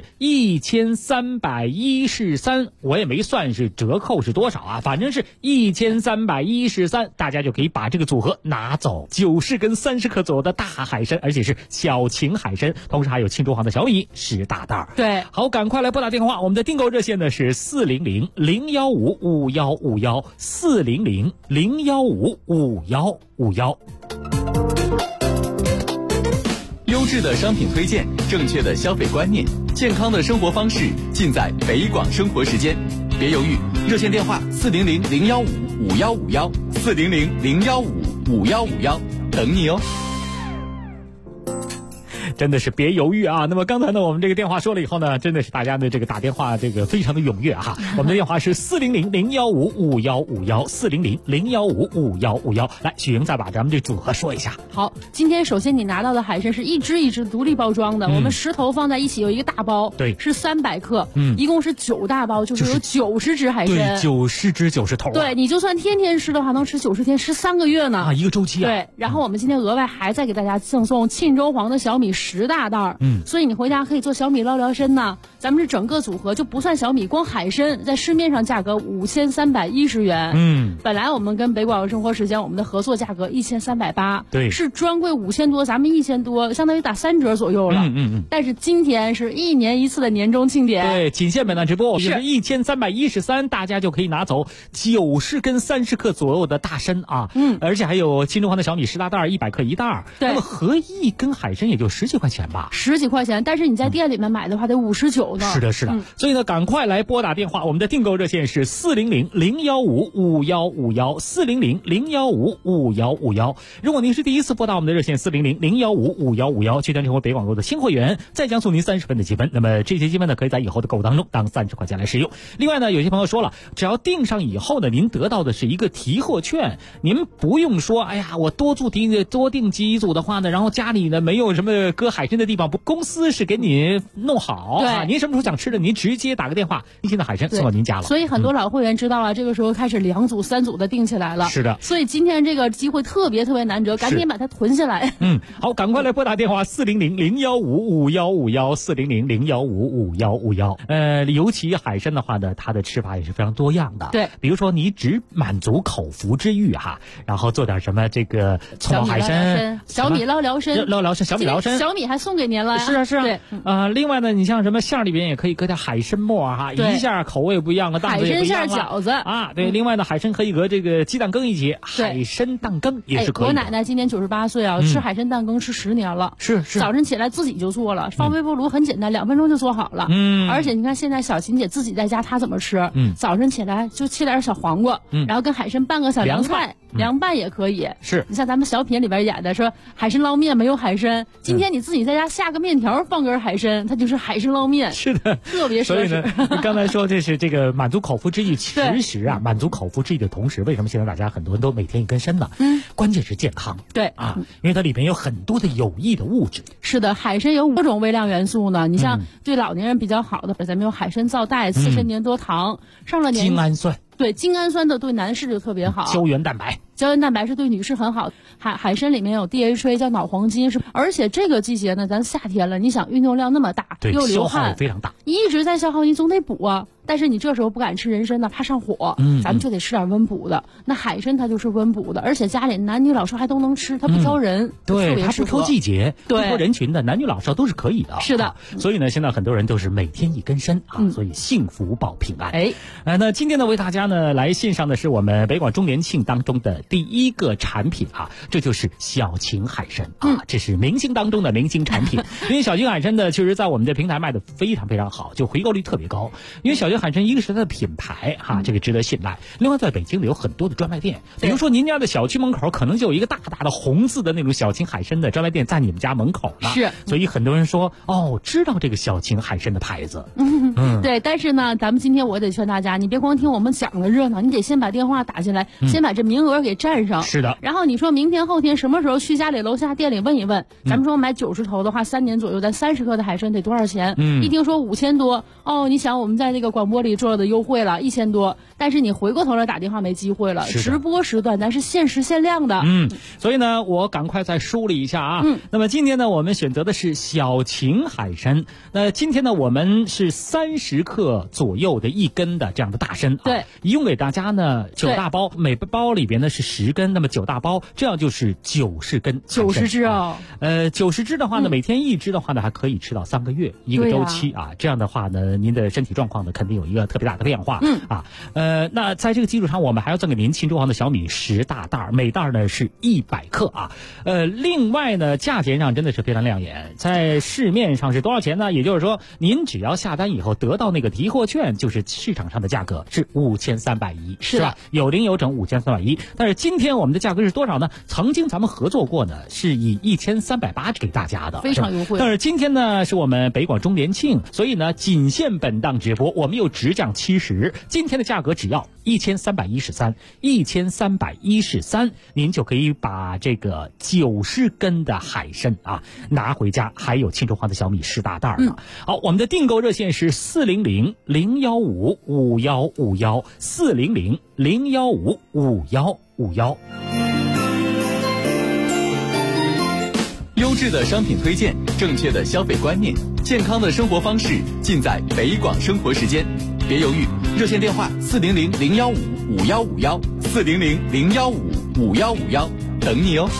1313，我也没算是折扣是多少啊，反正是1313，大家就可以把这个组合拿走，90根30克左右的大海参，而且是小秦海参，同时还有沁州黄的小米10大袋。 对， 好，赶快来拨打电话，我们的订购热线呢是400-015-5151，400-015-5151。 优质的商品推荐，正确的消费观念，健康的生活方式，尽在北广生活时间。别犹豫，热线电话400-015-5151，400-015-5151，等你哦。 真的是别犹豫啊！那么刚才呢，我们这个电话说了以后呢，真的是大家的这个打电话这个非常的踊跃哈。我们的电话是400-015-5151，400-015-5151。来，许莹再把咱们这组合说一下。 好，今天首先你拿到的海参是一只一只独立包装的，我们10头放在一起有一个大包， 对， 是300克，一共是9大包，就是有90只海参， 对，90只90头。 对，你就算天天吃的话，能吃90天，吃3个月呢啊，一个周期啊。 对，然后我们今天额外还再给大家赠送沁州黄的小米10大袋，所以你回家可以做小米捞聊参呢。咱们是整个组合就不算小米，光海参在市面上价格5310元，本来我们跟北广生活时间我们的合作价格1380， 对， 是专柜5000多，咱们1000多，相当于打3折左右了。但是今天是1年1次的年终庆典， 对，仅限本档直播，是1313，大家就可以拿走90根30克左右的大参啊，而且还有沁州黄的小米10大袋，100克一袋，那么合一根海参也就10几块钱吧 ，10几块钱，但是你在店里面买的话得59呢。 是的，是的，所以呢，赶快来拨打电话，我们的订购热线是400-015-5151，400-015-5151。如果您是第一次拨打我们的热线400-015-5151，就将成为北广购的新会员，再将送您30分的积分。那么这些积分呢，可以在以后的购物当中当30块钱来使用。另外呢，有些朋友说了，只要订上以后呢，您得到的是一个提货券，您不用说，哎呀，我多订几组的话呢，然后家里呢没有什么搁海参的地方，公司是给你弄好， 对， 您什么时候想吃的，您直接打个电话，新鲜的海参送到您家了。 所以很多老会员知道了，这个时候开始2组3组的订起来了。 是的， 所以今天这个机会特别难得，赶紧把它囤下来。 好，赶快来拨打电话400-015-5151，400-015-5151。尤其海参的话呢，它的吃法也是非常多样的。 对， 比如说你只满足口腹之欲哈，然后做点什么这个葱海参、 小米捞聊参、 小米捞参， 小米还送给您了呀。 是啊， 对， 另外呢，你像什么馅里边也可以搁点海参末哈，一下口味不一样了，档次也不一样了。 海参馅饺子啊，对，另外呢，海参可以搁这个鸡蛋羹一起，海参蛋羹也是可以的。 我奶奶今年98岁啊，吃海参蛋羹吃10年了， 是早晨起来自己就做了，放微波炉很简单，2分钟就做好了。而且你看现在小琴姐自己在家，她怎么吃？早晨起来就切点小黄瓜，然后跟海参拌个小凉菜，凉拌也可以。 是你像咱们小品里边演的说海参捞面没有海参，今天你自己在家下个面条放根海参，它就是海参捞面。 是的， 特别所以呢，你刚才说这是这个满足口腹之欲，其实啊，满足口腹之欲的同时，为什么现在大家很多人都每天一根参呢？关键是健康。 对啊，因为它里面有很多的有益的物质。 是的，海参有5种微量元素呢。你像对老年人比较好的，咱们有海参皂苷、次参粘多糖，上了年精氨酸。 对，精氨酸的对男士就特别好， 胶原蛋白。 胶原蛋白是对女士很好，海参里面有 DHA 叫脑黄金，而且这个季节呢，咱夏天了，你想运动量那么大，又流汗， 非常大， 一直在消耗，你总得补啊。但是你这时候不敢吃人参呢，怕上火，咱们就得吃点温补的。那海参它就是温补的，而且家里男女老少还都能吃，它不挑人， 对，它不挑季节， 对， 不挑人群的，男女老少都是可以的。 是的， 所以呢，现在很多人都是每天一根参啊，所以幸福保平安。那今天呢，为大家呢来献上的是我们北广周年庆当中的第一个产品啊，这就是小秦海参啊，这是明星当中的明星产品。因为小秦海参呢，确实在我们的平台卖的非常非常好，就回购率特别高。因为小秦海参一个是它的品牌哈，这个值得信赖。另外，在北京里有很多的专卖店，比如说您家的小区门口可能就有一个大大的红字的那种小秦海参的专卖店在你们家门口呢。 是， 所以很多人说哦，知道这个小秦海参的牌子。 对，但是呢，咱们今天我得劝大家，你别光听我们讲的热闹，你得先把电话打进来，先把这名额给占上。 是的。 然后你说明天后天什么时候去家里楼下店里问一问，咱们说买90头的话，3年左右咱30克的海参得多少钱？一听说5000多，哦，你想我们在那个广播里做的优惠了1000多，但是你回过头来打电话没机会了，直播时段咱是限时限量的。 所以呢，我赶快再梳理一下啊。那么今天呢，我们选择的是小秦海参。那今天呢，我们是30克左右的1根的这样的大参。 对， 一共给大家呢9大包，每包里边呢是10根，那么9大包，这样就是90根。 90只哦。 90只的话呢，每天1只的话呢，还可以吃到3个月一个周期啊。这样的话呢，您的身体状况呢，肯定有一个特别大的变化。那在这个基础上，我们还要赠给您庆州行的小米10大袋，每袋呢是100克啊。另外呢，价钱上真的是非常亮眼，在市面上是多少钱呢？也就是说，您只要下单以后得到那个提货券，就是市场上的价格是5310，是吧？有零有整5310。但是今天我们的价格是多少呢？曾经咱们合作过呢，是以1380给大家的， 非常优惠。 但是今天呢，是我们北广周年庆，所以呢，仅限本档直播，我们又直降70，今天的价格只要1313，您就可以把这个90根的海参啊拿回家，还有庆州行的小米10大袋呢。好，我们的订购热线是400-015-5151，400-015-5151。 优质的商品推荐，正确的消费观念，健康的生活方式，尽在北广生活时间。别犹豫，热线电话400-015-5151，400-015-5151，等你哦。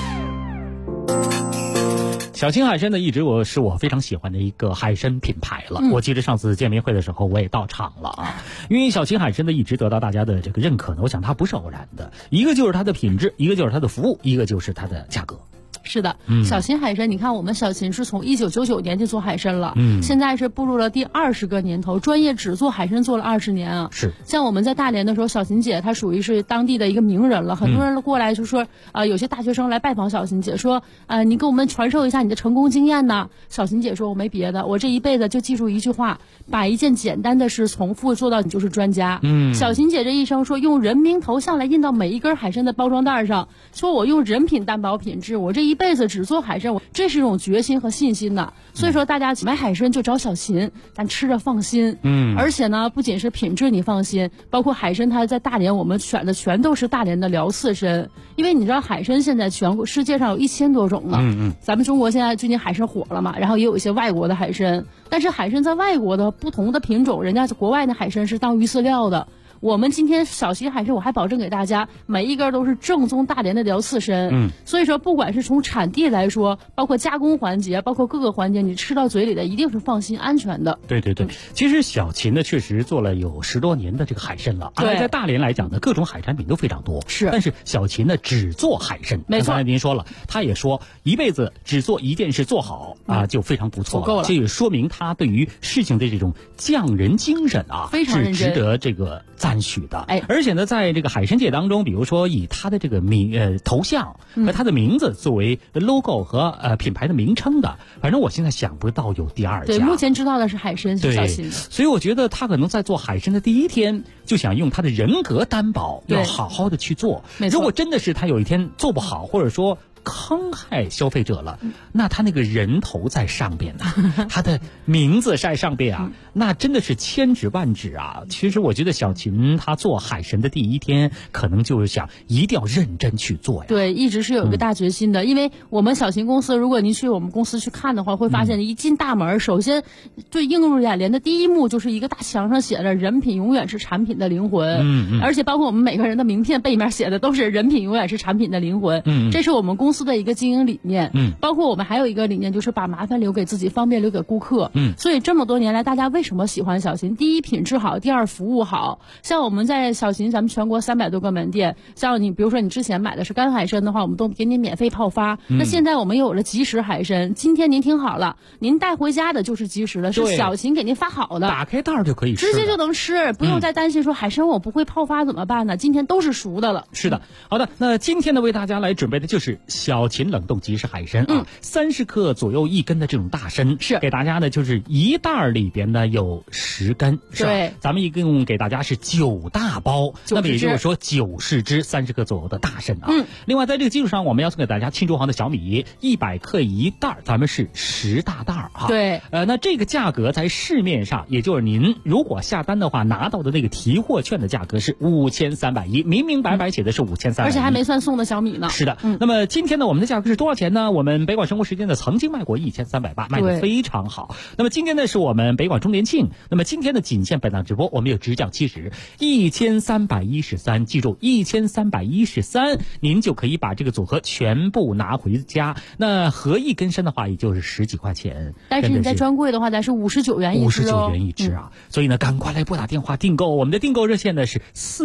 小秦海参呢，一直是我非常喜欢的一个海参品牌了。我记得上次见面会的时候，我也到场了啊。因为小秦海参呢，一直得到大家的这个认可呢，我想它不是偶然的，一个就是它的品质，一个就是它的服务，一个就是它的价格。 是的，小秦海参，你看我们小秦是从1999年就做海参了，现在是步入了第20个年头，专业只做海参做了20年啊。 是， 像我们在大连的时候，小秦姐她属于是当地的一个名人了，很多人过来就说有些大学生来拜访小秦姐，说你给我们传授一下你的成功经验呢。小秦姐说，我没别的，我这一辈子就记住一句话，把一件简单的事重复做到你就是专家。小秦姐这一生说，用人名头像来印到每一根海参的包装袋上，说我用人品担保品质，我这一辈子只做海参，这是一种决心和信心的。所以说大家买海参就找小秦，咱吃着放心。而且呢，不仅是品质你放心，包括海参它在大连我们选的全都是大连的辽刺参，因为你知道海参现在全世界上有1000多种了。咱们中国现在最近海参火了嘛，然后也有一些外国的海参，但是海参在外国的不同的品种，人家国外的海参是当鱼饲料的。我们今天小秦海参，我还保证给大家每一根都是正宗大连的辽刺参。所以说不管是从产地来说，包括加工环节，包括各个环节，你吃到嘴里的一定是放心安全的。 对，其实小秦呢确实做了有10多年的这个海参了。在大连来讲呢，各种海产品都非常多。 是， 但是小秦呢只做海参。 没错， 刚才您说了，他也说一辈子只做一件事做好就非常不错了。 够了， 这也说明他对于事情的这种匠人精神非常认真， 是值得这个赞许的。而且呢，在这个海参界当中，比如说以他的这个头像和他的名字作为 logo 和品牌的名称的，反正我现在想不到有第2家。 对，目前知道的是海参是小秦的。 所以我觉得他可能在做海参的第一天就想用他的人格担保，要好好的去做。 没错， 如果真的是他有一天做不好，或者说坑害消费者了，那他那个人头在上边呢，他的名字在上边啊，那真的是千指万指啊。其实我觉得小琴她做海参的第一天，可能就是想一定要认真去做呀。 对，一直是有一个大决心的，因为我们小琴公司，如果您去我们公司去看的话，会发现一进大门，首先最映入眼帘的第一幕就是一个大墙上写着"人品永远是产品的灵魂"，而且包括我们每个人的名片背面写的都是"人品永远是产品的灵魂"，这是我们公司的一个经营理念。包括我们还有一个理念，就是把麻烦留给自己，方便留给顾客。所以这么多年来，大家为什么喜欢小琴？第一，品质好；第二，服务好。像我们在小琴，咱们全国300多个门店，像你比如说你之前买的是干海参的话，我们都给你免费泡发。那现在我们又有了即食海参，今天您听好了，您带回家的就是即食的，是小琴给您发好的， 打开袋就可以吃， 直接就能吃，不用再担心说海参我不会泡发怎么办呢？今天都是熟的了。 是的，好的，那今天呢为大家来准备的就是小琴冷冻即食海参啊，30克左右1根的这种大参，是给大家呢就是一袋里边呢有10根，是吧？对，咱们一共给大家是9大包，那么也就是说90只30克左右的大参啊。另外在这个基础上，我们要送给大家庆州行的小米100克一袋，咱们是10大袋啊。 对， 那这个价格在市面上，也就是您如果下单的话拿到的那个提货券的价格是5310，明明白白写的是5310， 而且还没算送的小米呢。 是的，那么今天呢我们的价格是多少钱呢？我们北广生活时间呢曾经卖过1380，卖得非常好。那么今天呢是我们北广周年庆，那么今天的仅限本档直播，我们有直降70，1313，记住1313，您就可以把这个组合全部拿回家。那合一根参的话，也就是10几块钱， 但是你在专柜的话，咱是59元一只 ，59元一只啊。所以呢，赶快来拨打电话订购，我们的订购热线呢是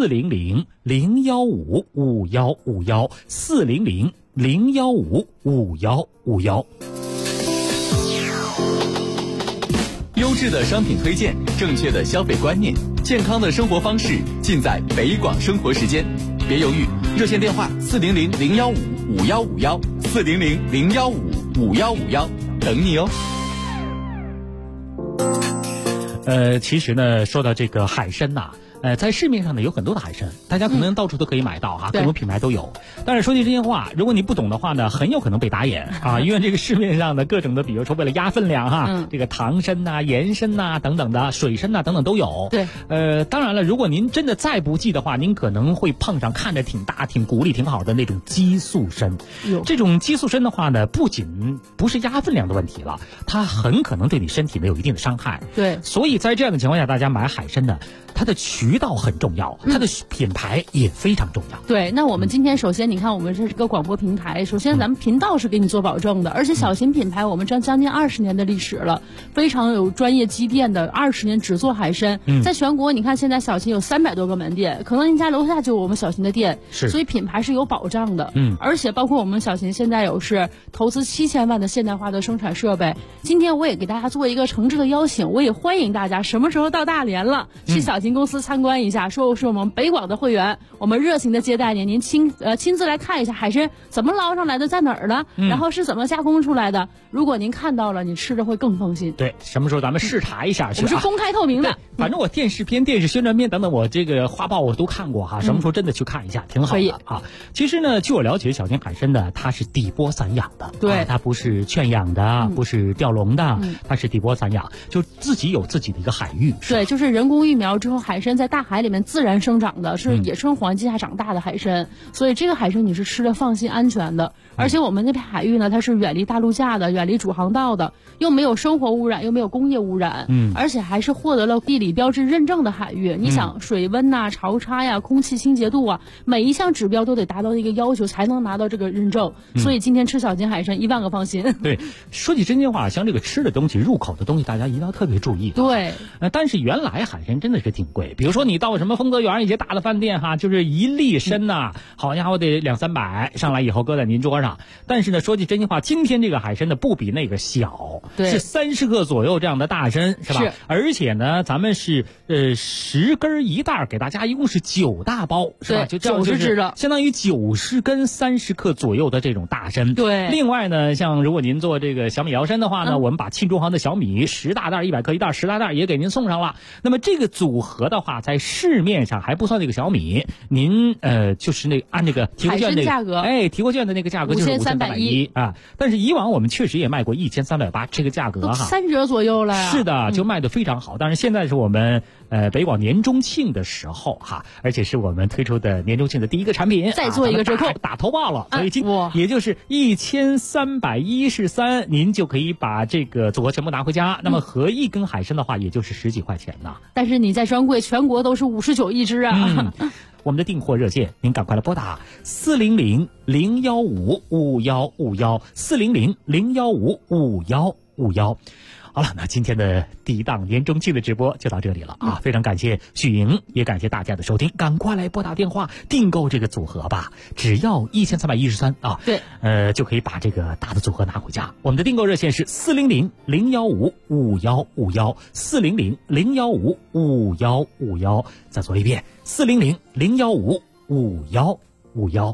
400-015-5151，400-015-5151。 优质的商品推荐，正确的消费观念，健康的生活方式，尽在北广生活时间。别犹豫，热线电话400-015-5151，400-015-5151，等你哦。 其实呢，说到这个海参呐，在市面上呢有很多的海参，大家可能到处都可以买到哈，各种品牌都有。但是说句真心话，如果你不懂的话呢，很有可能被打眼啊，因为这个市面上的各种的，比如说为了压分量哈，这个糖参呐、盐参呐等等的，水参呐等等都有。 对， 当然了，如果您真的再不济的话，您可能会碰上看着挺大、挺骨力挺好的那种激素参。这种激素参的话呢，不仅不是压分量的问题了，它很可能对你身体呢有一定的伤害。 对， 所以在这样的情况下，大家买海参呢，它的渠道很重要，它的品牌也非常重要。 对，那我们今天首先你看，我们这是个广播平台，首先咱们频道是给你做保证的，而且小琴品牌我们将近20年的历史了，非常有专业积淀的，20年只做海参。在全国你看现在小琴有300多个门店，可能您家楼下就有我们小琴的店，所以品牌是有保障的。而且包括我们小琴现在有是投资7000万的现代化的生产设备。今天我也给大家做一个诚挚的邀请，我也欢迎大家什么时候到大连了，去小琴公司参观一下，说是我们北广的会员，我们热情的接待您，您亲自来看一下海参怎么捞上来的，在哪儿了，然后是怎么加工出来的。如果您看到了，你吃着会更放心。 对，什么时候咱们视察一下去？ 我们是公开透明的。 反正我电视片、电视宣传片等等，我这个画报我都看过哈。什么时候真的去看一下，挺好的啊。其实呢，据我了解，小琴海参呢，它是底波散养的， 对， 它不是圈养的，不是钓笼的，它是底波散养，就自己有自己的一个海域。 对，就是人工育苗之后，海参在大海里面自然生长的，是野生环境下长大的海参，所以这个海参你是吃的放心安全的。而且我们那片海域呢，它是远离大陆架的，远离主航道的，又没有生活污染，又没有工业污染，而且还是获得了地理标志认证的海域。你想水温呐、潮差呀、空气清洁度啊，每一项指标都得达到一个要求才能拿到这个认证。所以今天吃小琴海参1万个放心。 对，说起真心话，像这个吃的东西、入口的东西，大家一定要特别注意。 对， 但是原来海参真的是挺贵，比如说你到什么丰泽园一些大的饭店哈，就是1粒参呐，好家伙得200-300，上来以后搁在您桌上。但是呢，说句真心话，今天这个海参呢不比那个小，是30克左右这样的大参，是吧？而且呢，咱们是10根一袋，给大家一共是9大包，是吧？就90支的，相当于90根30克左右的这种大参。 对。 另外呢，像如果您做这个小米摇参的话呢，我们把庆中行的小米10大袋100克一袋10大袋也给您送上了。那么这个组合的话，在市面上还不算那个小米，您就是按那个提货券那个价格， 提货券的那个价格就是5310啊。但是以往我们确实也卖过1380，这个价格哈 3折左右了呀。 是的，就卖得非常好。但是现在是我们北广年中庆的时候哈，而且是我们推出的年中庆的第一个产品， 再做一个折扣， 打头报了，所以也就是1313，您就可以把这个组合全部拿回家。那么合一根海参的话，也就是10几块钱呢。 但是你在专柜全国都是59一支啊。 我们的订货热线，您赶快来拨打400-015-5151，400-015-5151。好了，那今天的第一档年中庆的直播就到这里了啊！非常感谢许莹，也感谢大家的收听，赶快来拨打电话订购这个组合吧，只要1313啊！ 对， 就可以把这个大的组合拿回家。我们的订购热线是400-015-5151，400-015-5151。再说一遍，400-015-5151。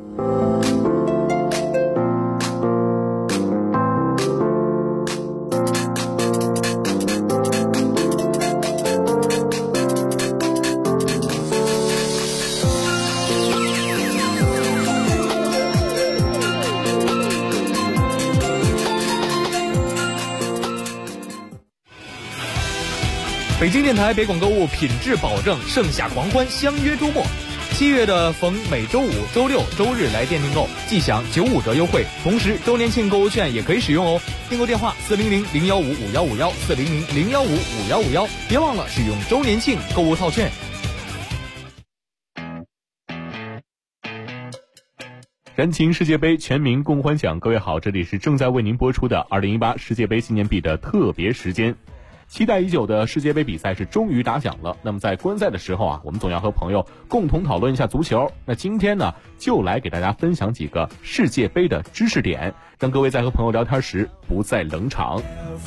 北京电台北广购物品质保证，盛夏狂欢，相约周末。7月的逢每周五、周六、周日来店订购，即享95折优惠，同时周年庆购物券也可以使用哦。订购电话400-015-5151，400-015-5151，别忘了使用周年庆购物套券。 燃情世界杯全民共欢享，各位好，这里是正在为您播出的2018世界杯纪念币的特别时间。期待已久的世界杯比赛是终于打响了。那么在观赛的时候啊，我们总要和朋友共同讨论一下足球。那今天呢，就来给大家分享几个世界杯的知识点，让各位在和朋友聊天时不再冷场。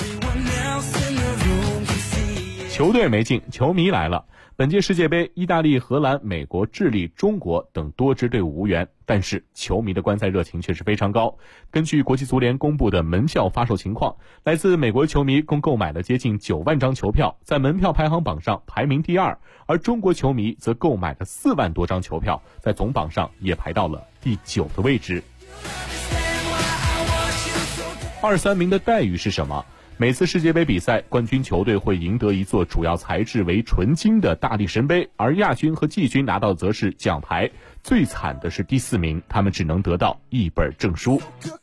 球队没进，球迷来了。本届世界杯，意大利、荷兰、美国、智利、中国等多支队伍无缘，但是球迷的观赛热情却是非常高。根据国际足联公布的门票发售情况，来自美国球迷共购买了接近9万张球票，在门票排行榜上排名第2，而中国球迷则购买了4万多张球票，在总榜上也排到了第9的位置。2、3名的待遇是什么？每次世界杯比赛，冠军球队会赢得一座主要材质为纯金的大力神杯，而亚军和季军拿到的则是奖牌。最惨的是第4名，他们只能得到一本证书。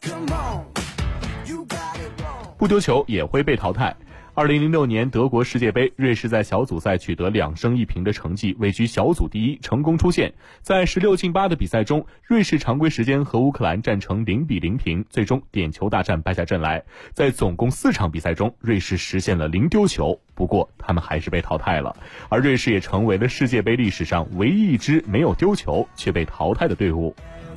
不丢球也会被淘汰。2006年德国世界杯，瑞士在小组赛取得2胜1平的成绩，位居小组第1，成功出线。在16进8的比赛中，瑞士常规时间和乌克兰战成0-0平，最终点球大战败下阵来。在总共4场比赛中，瑞士实现了0丢球，不过他们还是被淘汰了。而瑞士也成为了世界杯历史上唯一一支没有丢球却被淘汰的队伍。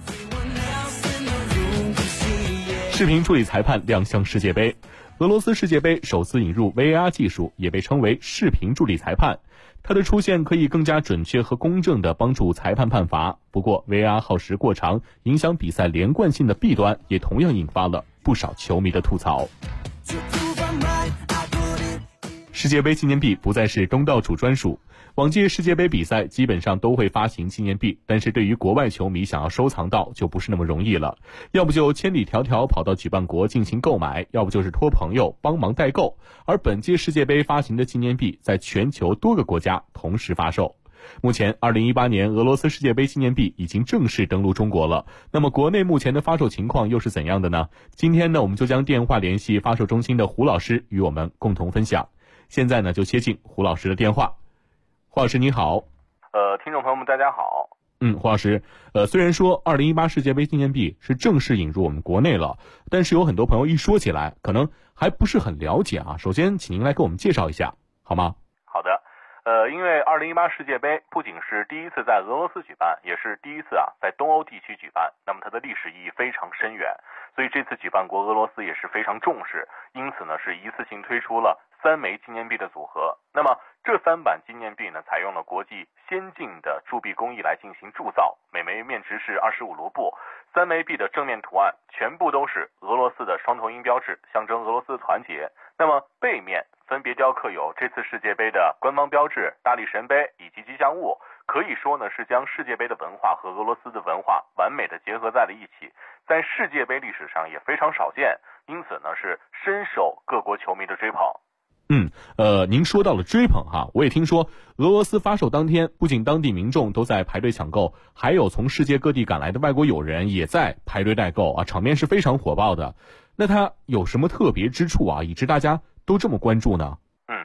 视频助理裁判亮相世界杯。俄罗斯世界杯首次引入 VAR 技术，也被称为视频助理裁判。它的出现可以更加准确和公正地帮助裁判判罚。不过 VAR 耗时过长，影响比赛连贯性的弊端也同样引发了不少球迷的吐槽。世界杯纪念币不再是东道主专属。往届世界杯比赛基本上都会发行纪念币，但是对于国外球迷想要收藏到就不是那么容易了，要不就千里迢迢跑到举办国进行购买，要不就是托朋友帮忙代购。而本届世界杯发行的纪念币在全球多个国家同时发售。目前2018年俄罗斯世界杯纪念币已经正式登陆中国了，那么国内目前的发售情况又是怎样的呢？今天呢，我们就将电话联系发售中心的胡老师与我们共同分享。现在呢，就接进胡老师的电话。胡老师你好。 听众朋友们大家好。 胡老师，虽然说2018世界杯纪念币是正式引入我们国内了，但是有很多朋友一说起来可能还不是很了解啊。首先请您来给我们介绍一下好吗？ 好的。因为2018世界杯不仅是第一次在俄罗斯举办，也是第一次在东欧地区举办，那么它的历史意义非常深远，所以这次举办国俄罗斯也是非常重视，因此呢是一次性推出了 3枚纪念币的组合。那么这3版纪念币呢，采用了国际先进的铸币工艺来进行铸造，每枚面值是25卢布。3枚币的正面图案全部都是俄罗斯的双头鹰标志，象征俄罗斯的团结。那么背面分别雕刻有这次世界杯的官方标志、大力神杯以及吉祥物，可以说呢是将世界杯的文化和俄罗斯的文化完美的结合在了一起，在世界杯历史上也非常少见，因此呢是深受各国球迷的追捧。 您说到了追捧哈，我也听说俄罗斯发售当天，不仅当地民众都在排队抢购，还有从世界各地赶来的外国友人也在排队代购啊，场面是非常火爆的。那它有什么特别之处啊，以致大家都这么关注呢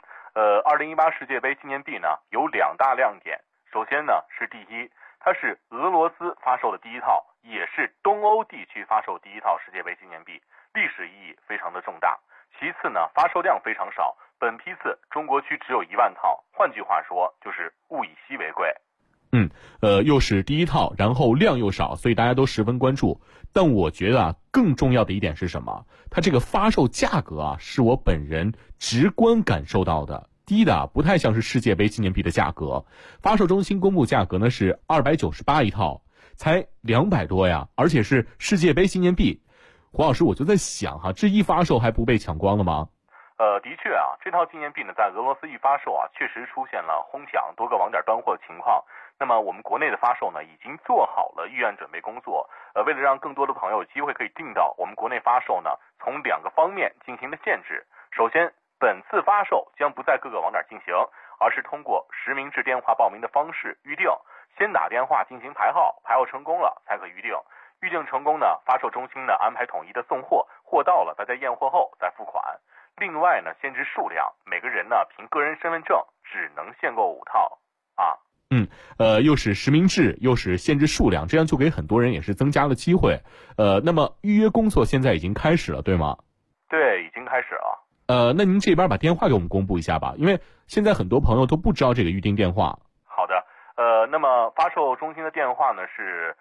？2018世界杯纪念币呢有2大亮点。首先呢是第一，它是俄罗斯发售的第一套，也是东欧地区发售第一套世界杯纪念币，历史意义非常的重大。其次呢，发售量非常少，本批次中国区只有1万套，换句话说就是物以稀为贵。 又是第一套，然后量又少，所以大家都十分关注。但我觉得更重要的一点是什么？它这个发售价格是我本人直观感受到的，低的不太像是世界杯纪念币的价格。发售中心公布价格呢是298一套，才200多呀，而且是世界杯纪念币。黄老师，我就在想这一发售还不被抢光了吗？ 的确这套纪念币呢，在俄罗斯一发售确实出现了哄抢、多个网点断货的情况。那么我们国内的发售呢，已经做好了预案准备工作。为了让更多的朋友有机会可以订到，我们国内发售呢，从2个方面进行了限制。首先，本次发售将不在各个网点进行，而是通过实名制电话报名的方式预定，先打电话进行排号，排号成功了才可预定。预定成功呢，发售中心呢安排统一的送货，货到了大家验货后再付款。另外呢，限制数量，每个人呢凭个人身份证只能限购5套又是实名制，又是限制数量，这样就给很多人也是增加了机会。那么预约工作现在已经开始了，对吗？ 对，已经开始了。 那您这边把电话给我们公布一下吧，因为现在很多朋友都不知道这个预订电话。 好的，那么发售中心的电话呢是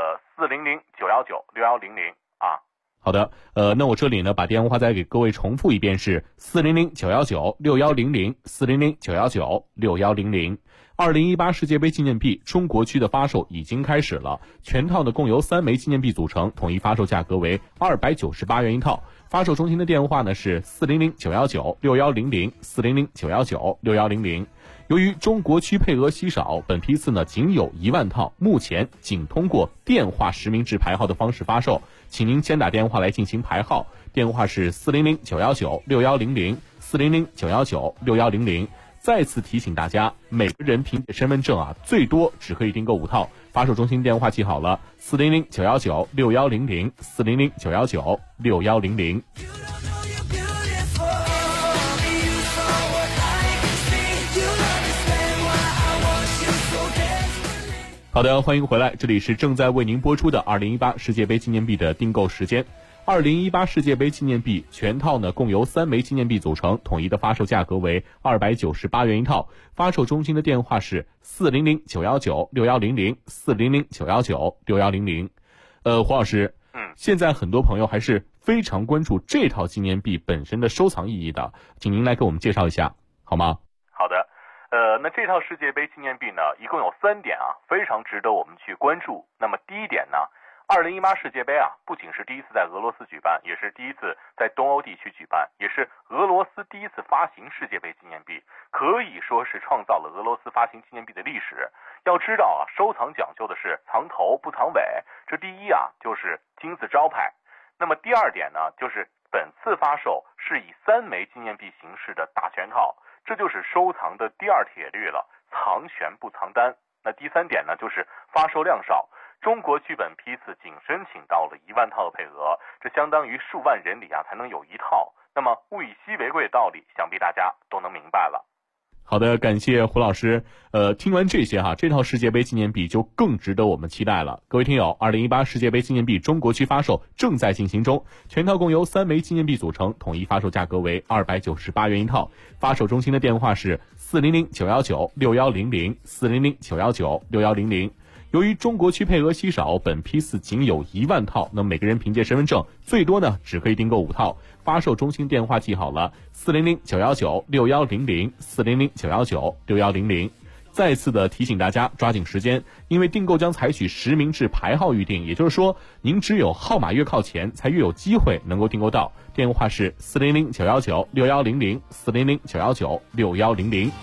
400-919-6100 好的，那我这里呢把电话再给各位重复一遍，是400-919-6100 400-919-6100。2018世界杯纪念币中国区的发售已经开始了，全套呢共由3枚纪念币组成，统一发售价格为298元一套。发售中心的电话呢是400-919-6100 400-919-6100。由于中国区配额稀少，本批次呢仅有1万套，目前仅通过电话实名制排号的方式发售，请您先打电话来进行排号，电话是400-919-6100 400-919-6100。再次提醒大家，每个人凭借身份证最多只可以订购5套。发售中心电话记好了，400-919-6100 400-919-6100。好的，欢迎回来，这里是正在为您播出的2018世界杯纪念币的订购时间。2018世界杯纪念币全套呢共由3枚纪念币组成，统一的发售价格为298元一套。发售中心的电话是400-919-6100 400-919-6100。黄老师，现在很多朋友还是非常关注这套纪念币本身的收藏意义的，请您来给我们介绍一下好吗？ 好的，那这套世界杯纪念币呢，一共有3点非常值得我们去关注。那么第一点呢，2018世界杯不仅是第一次在俄罗斯举办，也是第一次在东欧地区举办，也是俄罗斯第一次发行世界杯纪念币，可以说是创造了俄罗斯发行纪念币的历史。要知道收藏讲究的是藏头不藏尾，这第一就是金字招牌。那么第二点呢，就是本次发售是以3枚纪念币形式的大全套，这就是收藏的第2铁律了，藏全不藏单。那第3点呢，就是发售量少。中国区本批次仅申请到了1万套的配额，这相当于数万人里才能有1套。那么物以稀为贵的道理，想必大家都能明白了。 好的，感谢胡老师。听完这些这套世界杯纪念币就更值得我们期待了。各位听友，2018世界杯纪念币中国区发售正在进行中，全套共由3枚纪念币组成，统一发售价格为298元一套。发售中心的电话是400-919-6100 400-919-6100。 由于中国区配额稀少，本批次仅有1万套，那么每个人凭借身份证最多呢只可以订购5套。发售中心电话记好了：400-919-6100，400-919-6100。再次的提醒大家抓紧时间，因为订购将采取实名制排号预订，也就是说您只有号码越靠前才越有机会能够订购到。电话是400-919-6100，400-919-6100。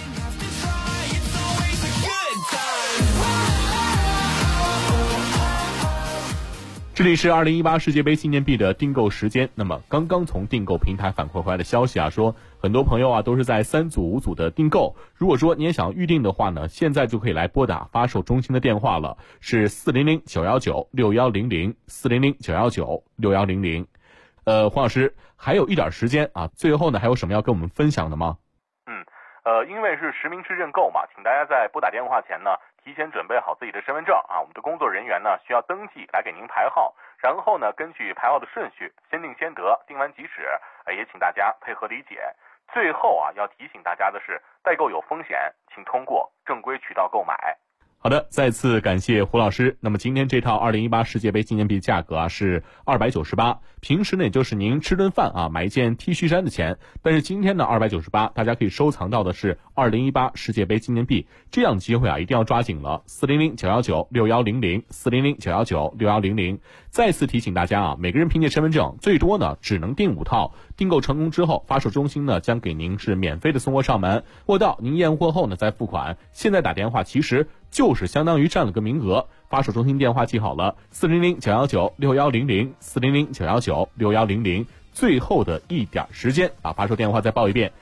这里是2018世界杯纪念币的订购时间。那么刚刚从订购平台反馈回来的消息啊，说很多朋友啊都是在3组5组的订购。如果说你也想预定的话呢，现在就可以来拨打发售中心的电话了，是400-919-6100，400-919-6100。黄老师还有一点时间啊，最后呢还有什么要跟我们分享的吗？ 因为是实名制认购嘛，请大家在拨打电话前呢，提前准备好自己的身份证啊，我们的工作人员呢需要登记来给您排号，然后呢根据排号的顺序先定先得，定完即止，也请大家配合理解。最后啊，要提醒大家的是，代购有风险，请通过正规渠道购买。 好的，再次感谢胡老师。那么今天这套2018世界杯纪念币价格啊是298，平时呢也就是您吃顿饭啊买一件 T 恤衫的钱，但是今天呢298，大家可以收藏到的是2018世界杯纪念币，这样的机会啊一定要抓紧了。400-919-6100，400-919-6100。再次提醒大家啊，每个人凭借身份证最多呢只能订5套，订购成功之后，发售中心呢将给您是免费的送货上门，货到您验货后呢再付款。现在打电话其实就是相当于占了个名额。发售中心电话记好了：400-919-6100，400-919-6100。最后的一点时间啊，发售电话再报一遍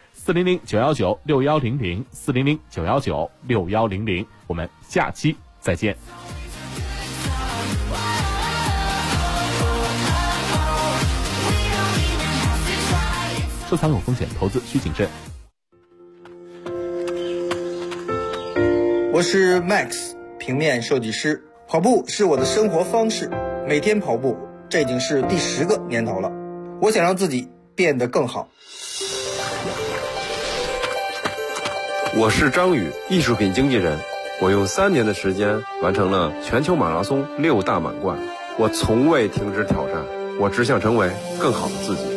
：400-919-6100，400-919-6100。我们下期再见。收藏有风险，投资需谨慎。 我是 Max， 平面设计师。跑步是我的生活方式，每天跑步，这已经是第10个年头了。我想让自己变得更好。 我是张宇，艺术品经纪人。我用3年的时间完成了全球马拉松6大满贯。我从未停止挑战，我只想成为更好的自己。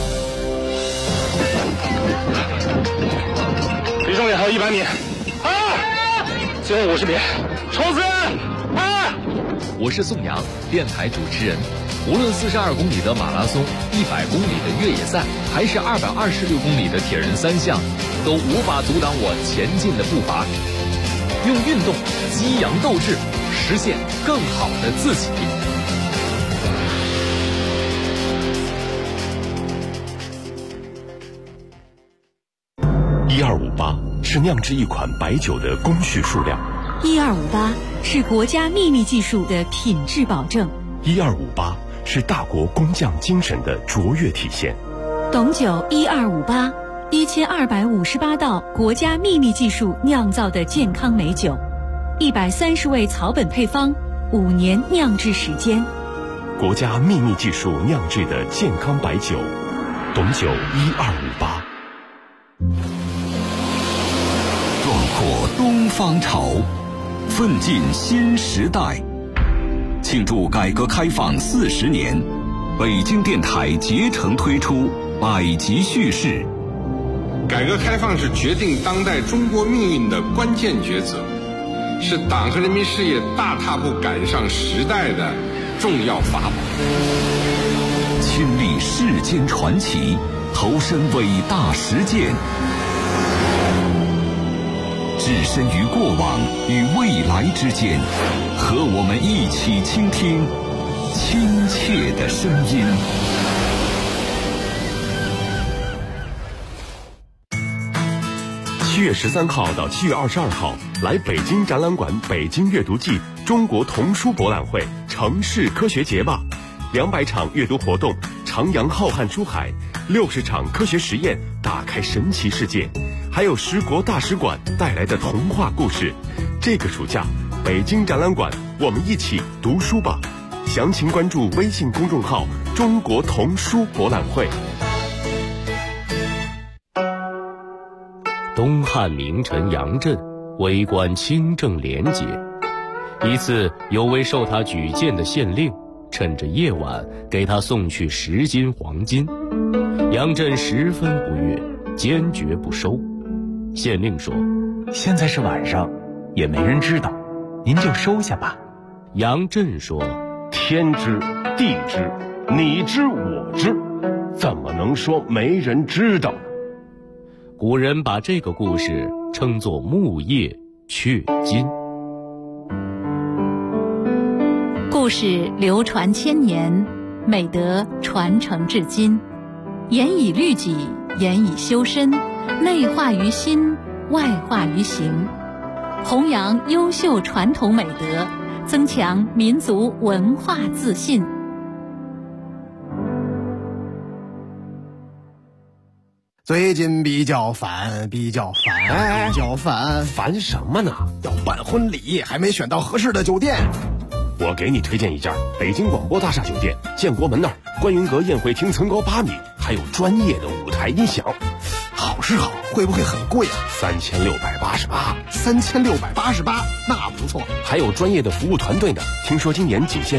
离终点还有100米，最后50米，冲刺！ 我是宋阳，电台主持人。无论42公里的马拉松、100公里的越野赛，还是226公里的铁人3项，都无法阻挡我前进的步伐。用运动激扬斗志，实现更好的自己。 1258是酿制一款白酒的工序数量 ，1258是国家秘密技术的品质保证 ，1258是大国工匠精神的卓越体现。 董酒1258，1258道国家秘密技术酿造的健康美酒，130味草本配方，5年酿制时间。 国家秘密技术酿制的健康白酒，董酒1258。 壮阔东方潮，奋进新时代。庆祝改革开放40年，北京电台竭诚推出百集叙事。 改革开放是决定当代中国命运的关键抉择，是党和人民事业大踏步赶上时代的重要法宝。 亲历世间传奇，投身伟大实践，置身于过往与未来之间，和我们一起倾听亲切的声音。 7月13号到7月22号，来北京展览馆北京阅读季中国童书博览会城市科学节吧，200场阅读活动，徜徉浩瀚书海，60场科学实验，打开神奇世界，还有10国大使馆带来的童话故事。这个暑假，北京展览馆，我们一起读书吧。详情关注微信公众号“中国童书博览会”。 东汉名臣杨震，为官清正廉洁， 一次，有位受他举荐的县令，趁着夜晚给他送去10斤黄金。杨震十分不悦，坚决不收。县令说：“ 现在是晚上，也没人知道，您就收下吧。” 杨震说：“ 天知地知，你知我知，怎么能说没人知道呢？” 古人把这个故事称作木叶雀金。 故事流传千年，美德传承至今。严以律己，严以修身，内化于心，外化于行，弘扬优秀传统美德，增强民族文化自信。 最近比较烦， 烦什么呢？ 要办婚礼，还没选到合适的酒店。 我给你推荐一家北京广播大厦酒店，建国门那儿，观云阁宴会厅层高8米，还有专业的舞台音响。 好是好，会不会很贵啊 ？3688。 3688，那不错。 还有专业的服务团队呢，听说今年仅限